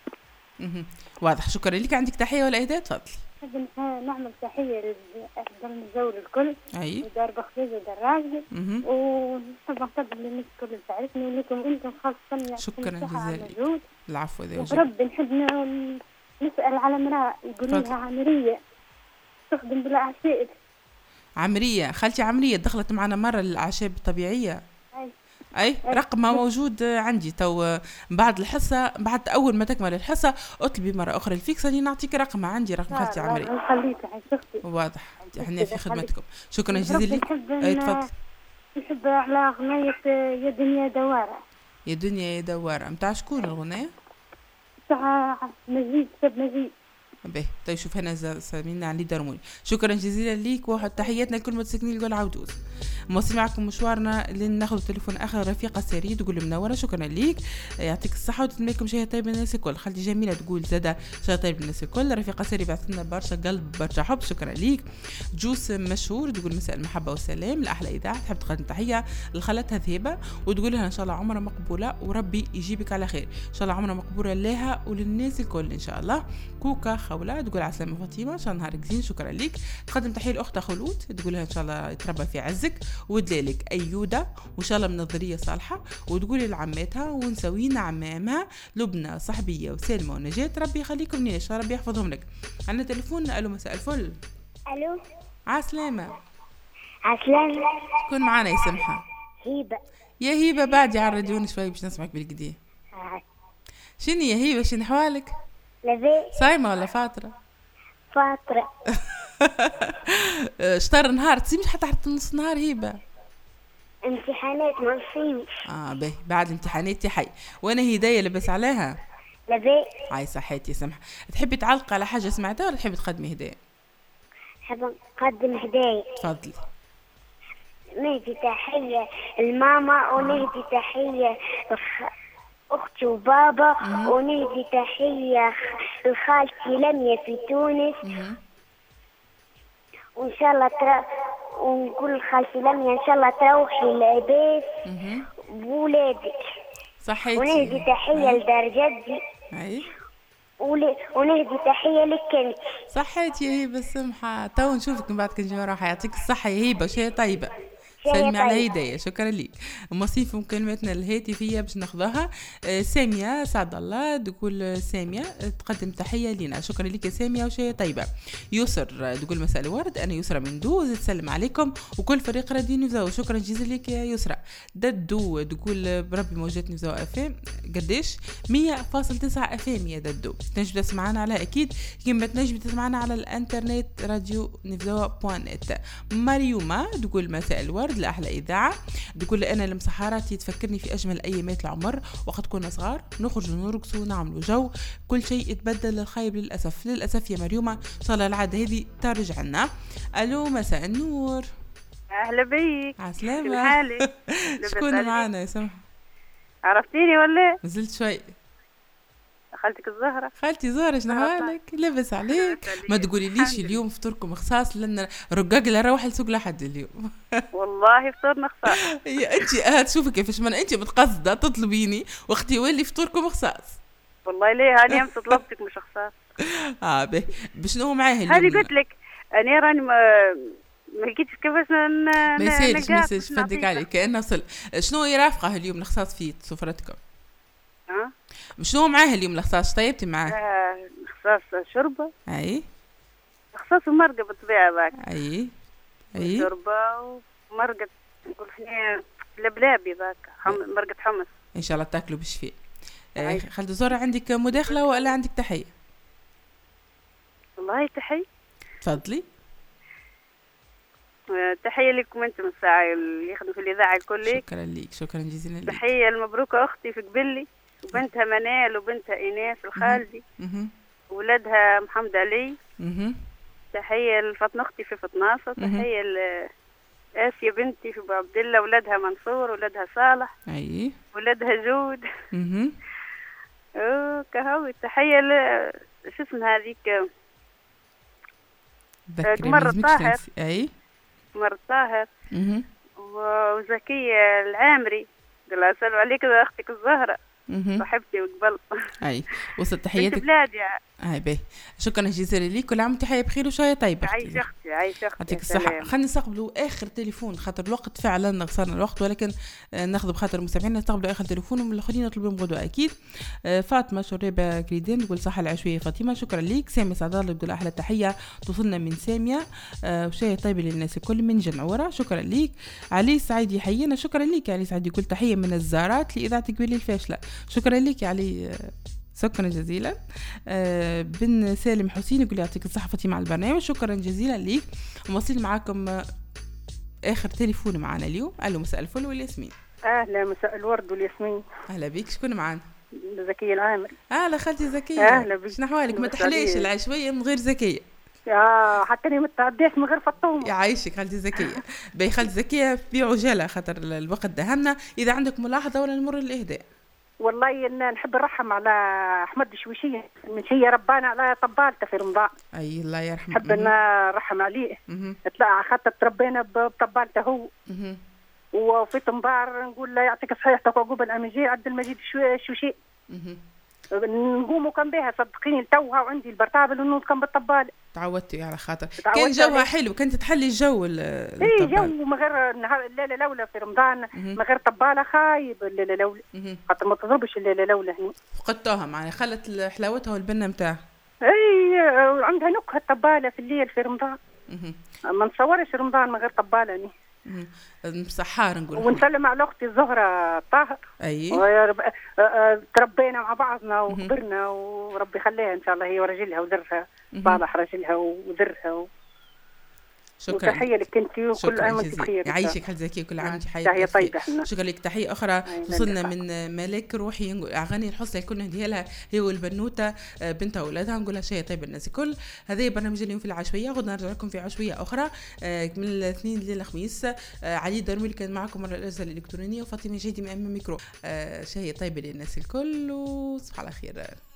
واضح. شكرا لك. عندك تحية ولا إهداء؟ تفضلي. نحب نعمل تحية لأهل الزول الكل. أي. ودار بخزيز ودار راجل. ونحب نقدم للناس الكل اللي تعرفني ولكم أنتم خاصة يعني. شكرا جزيلا. العفو ذي وجه. رب نحب نسأل على امرأة يقولوا لها عمرية تخدم بالأعشاب. عمرية خالتي عمرية دخلت معنا مرة للأعشاب الطبيعية. أي رقمها موجود عندي تو بعد الحصة بعد أول ما تكمل الحصة اطلبي مرة أخرى الفيكس أني نعطيك رقمها عندي رقم خالتي عمرية. واضح احنا في خدمتكم. شكرا جزيلا لك. تفضل. نحب على أغنية يا دنيا دوارة. يا دنيا يا دوارة متاع شكون الغنية؟ متاع مزيد سب مزيد. باهي طيب شوف هنا سامينا علي درموني. شكرا جزيلا ليك وواحد تحياتنا لكل متسكنين القلعة ودوز. مواصلين معكم مشوارنا لناخذ تليفون اخر. رفيقه سري تقول منوره شكرا ليك يعطيك الصحه وتتمنى لكم شيء طيب الناس الكل. خالتي جميله تقول زاده شيء طيب الناس الكل. رفيقه سري بعث لنا برشا قلب برشا حب شكرا ليك. جوس مشهور تقول مساء المحبه والسلام لاحلى اذاعه. تحب تقدم تحيه لخالتها ذهيبه وتقول لها ان شاء الله عمرها مقبوله وربي يجيبك على خير. ان شاء الله عمرها مقبوله لها وللناس الكل ان شاء الله. كوكا خوله تقول عسلامة فاطمه ان شاء الله نهارك زين شكرا ليك. تقدم تحيه لاختها خلود تقول لها ان شاء الله يتربى في عزك ودلالك أيودة وإن شاء الله من نظرية صالحة. وتقولي لعماتها ونسوينا عمامها لبنى صاحبية وسلمى ونجاة ربي يخليكم لنا إن شاء الله ربي يحفظهم لك. عندنا تليفون. ألو مساء الفل. ألو عسلامة. عسلامة. كون معانا يا سمحة. هيبة. يا هيبة بعدي على الراديو شوي باش نسمعك بالكديه. شنو يا هيبة شنو حوالك؟ لبيك. صايمة ولا فاطرة؟ فاطرة. شطر نهار تسيمش حتى نص نهار هيبة. امتحانات ما نصيمش. باهي بعد امتحانات حي. وانا هداية لبس عليها. لبيك. عاي صحيتي سمحة. تحبي تعلق على حاجة سمعتها ولا تحبي تقدمي هدايا؟ حب نقدم هدايا. تفضلي. نهدي تحية الماما ونهدي تحية أختي وبابا ونهدي تحية لخالتي لميا في تونس. وإن شاء الله ونقول خالتي لميا إن شاء الله تروحي العباس بولادك. صحيتي. ونهدي تحية لدار جدي. ونهدي تحية لك انت. صحيتي يا هيبة السمحة. تو نشوفك من بعد كنجي راح يعطيك الصحة يا هيبة شيء طيبة. شاي على طيب. هدايا، شكرا لك. مصيف في مكالمتنا الهاتفيه باش ناخذها. ساميه سعد الله تقول ساميه تقدم تحيه لنا، شكرا لك يا ساميه وشاي طيبه. يسر تقول مساء الورد، انا يسرى من دوز تسلم عليكم وكل فريق راديو نيفزاو، شكرا جزيلا لك يا يسرى. ددو تقول بربي موجات نيفزاو افام قديش 100.9 افام يا ددو، تنجم تسمعنا على اكيد كيما تنجم تسمعنا على الانترنت راديو نيفزاو.net. مريومه تقول مساء الورد لاحلى اذاعه، تقول انا المسحراتي تفكرني في اجمل ايامات العمر وقت كنا صغار نخرجوا نرقصوا ونعملوا جو، كل شيء يتبدل للخايب للاسف يا مريومه، ان شاء الله العاده هذه ترجع لنا. الو مساء النور. اهلا بيك. عسلامة. شو حالك؟ شكون معنا يا سمح؟ عرفتيني ولا؟ نزلت شوي. خالتك الزهرة. خالتي زهرة شنو حالك؟ لبس عليك. ما تقولي ليش اليوم فطوركم خصاص لان رقاق لا روح لسوق لحد اليوم. والله فطورنا خصاص. يا انت تشوفي كيفاش من انت متقصده تطلبيني واختي ولي فطوركم خصاص. والله ليه هاني امس طلبتك مش خصاص. باهي بشنو معاه اليوم؟ هذه قلت لك انا راني ما لقيتش كيفاش ما يسالش فدك عليك كأنه وصل. شنو يرافقه اليوم الخصاص في سفرتكم؟ شنو معاه اليوم الخصاص؟ طيبتي معاه؟ خصاص شوربه. اي خصاص ومرقه بالطبيعه ذاك. اي شوربه ومرقه نقول فيها لبلابي ذاك مرقه حمص. ان شاء الله تاكلوا بالشفاء. خالد زهرة عندك مداخله ولا عندك تحيه؟ والله تحيه. تفضلي. تحية لكم انتم الساعة اللي يخدموا في الإذاعة الكل. شكرا لك، شكرا جزيلا لك. تحية المبروكة أختي في قبلي وبنتها منال وبنتها إيناس الخالدي وولدها محمد علي. تحية لفاطمة أختي في فطناصة. تحية لآسيا بنتي في عبد الله، ولدها منصور ولدها صالح. أي ولدها جود. كهوي. تحية شو اسمها هذيك مرة طاهر. أي مرة طاهر. وزكية العامري قال لها السلام عليك يا أختك الزهرة صاحبتي وقبل. أي وصلت تحياتك. بلادي. أي باهي شكرا جزيلا لك، كل عام تحية بخير وشاية طيبة. عايش أختي عايش أختي. يعطيك الصحة. خلينا نستقبلوا آخر تليفون خاطر الوقت فعلا خسرنا الوقت، ولكن ناخذ بخاطر المستمعين نستقبلوا آخر تليفون ومن الآخرين نطلب لهم غدوة أكيد. فاطمة شريبة كريدين تقول صحة العشوية فاطمة، شكرا لك. سامي سعد الله تقول أحلى تحية توصلنا من سامية وشاية طيبة للناس الكل من جنعورة، شكرا لك. علي سعيد يحيينا، شكرا لك علي سعيد يقول تحية من الزارات لإذاعتك بلي الفاشلة، شكرا لك علي شكرا جزيلا. بن سالم حسين يقول يعطيك الصحة فاطمة على البرنامج، شكرا جزيلا ليك. ومواصلين معاكم آخر تليفون معنا اليوم. ألو مساء الفل والياسمين. أهلا مساء الورد والياسمين. أهلا بيك. شكون معنا؟ زكية العامري. أهلا خالتي زكية. أهلا بيك. شنو أحوالك؟ ما تحليش العشوية من غير زكية. حتى أنا متعديش من غير فطوم. يعيشك خالتي زكية. باهي خالتي زكية بعجالة خاطر الوقت دهمنا، إذا عندك ملاحظة ولا نمر الإهداء؟ والله إن نحب نرحم على أحمد الشويشية من شيء ربانا على طبالته في رمضان. أي الله يرحمه. نحب نرحم عليه. اطلع خاطر تربينا بطبالته هو. وفي طنبار نقول له يعطيك صحيحتك وعقوب الأمجي عبد المجيد الشويشي. نقوموا كان بها صدقيني توها وعندي البرطابل ونوض كان بالطبال. تعودتي على خاطر كان جوها حلو، كنت تحلي الجو. اي جو من غير النهار الليله الاولى في رمضان من غير طباله خايب الليله الاولى خاطر ما تضربش الليله الاولى هنا. فقدتوها معنا خلت حلاوتها والبنه نتاعها. اي عندها نكهه طباله في الليل في رمضان. ما نصورش رمضان من غير طباله هنا. مسحار نقول. ونسلم على اختي الزهره طاهر. اي تربينا مع بعضنا وكبرنا وربي يخليها ان شاء الله هي ورجلها وذرها صالح رجلها وذرها. شكرا. تحيه لك انت وكل عام وانت بخير. يعيشك حال زكي وكل عام وانت تحيه طيبه. شكرا لك. تحيه اخرى وصلنا من ملك روحي اغاني الحسنى اللي كنا نديها لها هي والبنوته بنتها واولادها، نقول لها شيء طيب الناس الكل. هذا برنامج اليوم في العشويه، غدنا نرجع لكم في عشويه اخرى من الاثنين للخميس. علي دروي كان معكم مره الارسال الالكترونيه وفاطمه جيدي من امام ميكرو. شيء طيب للناس الكل وصباح على خير.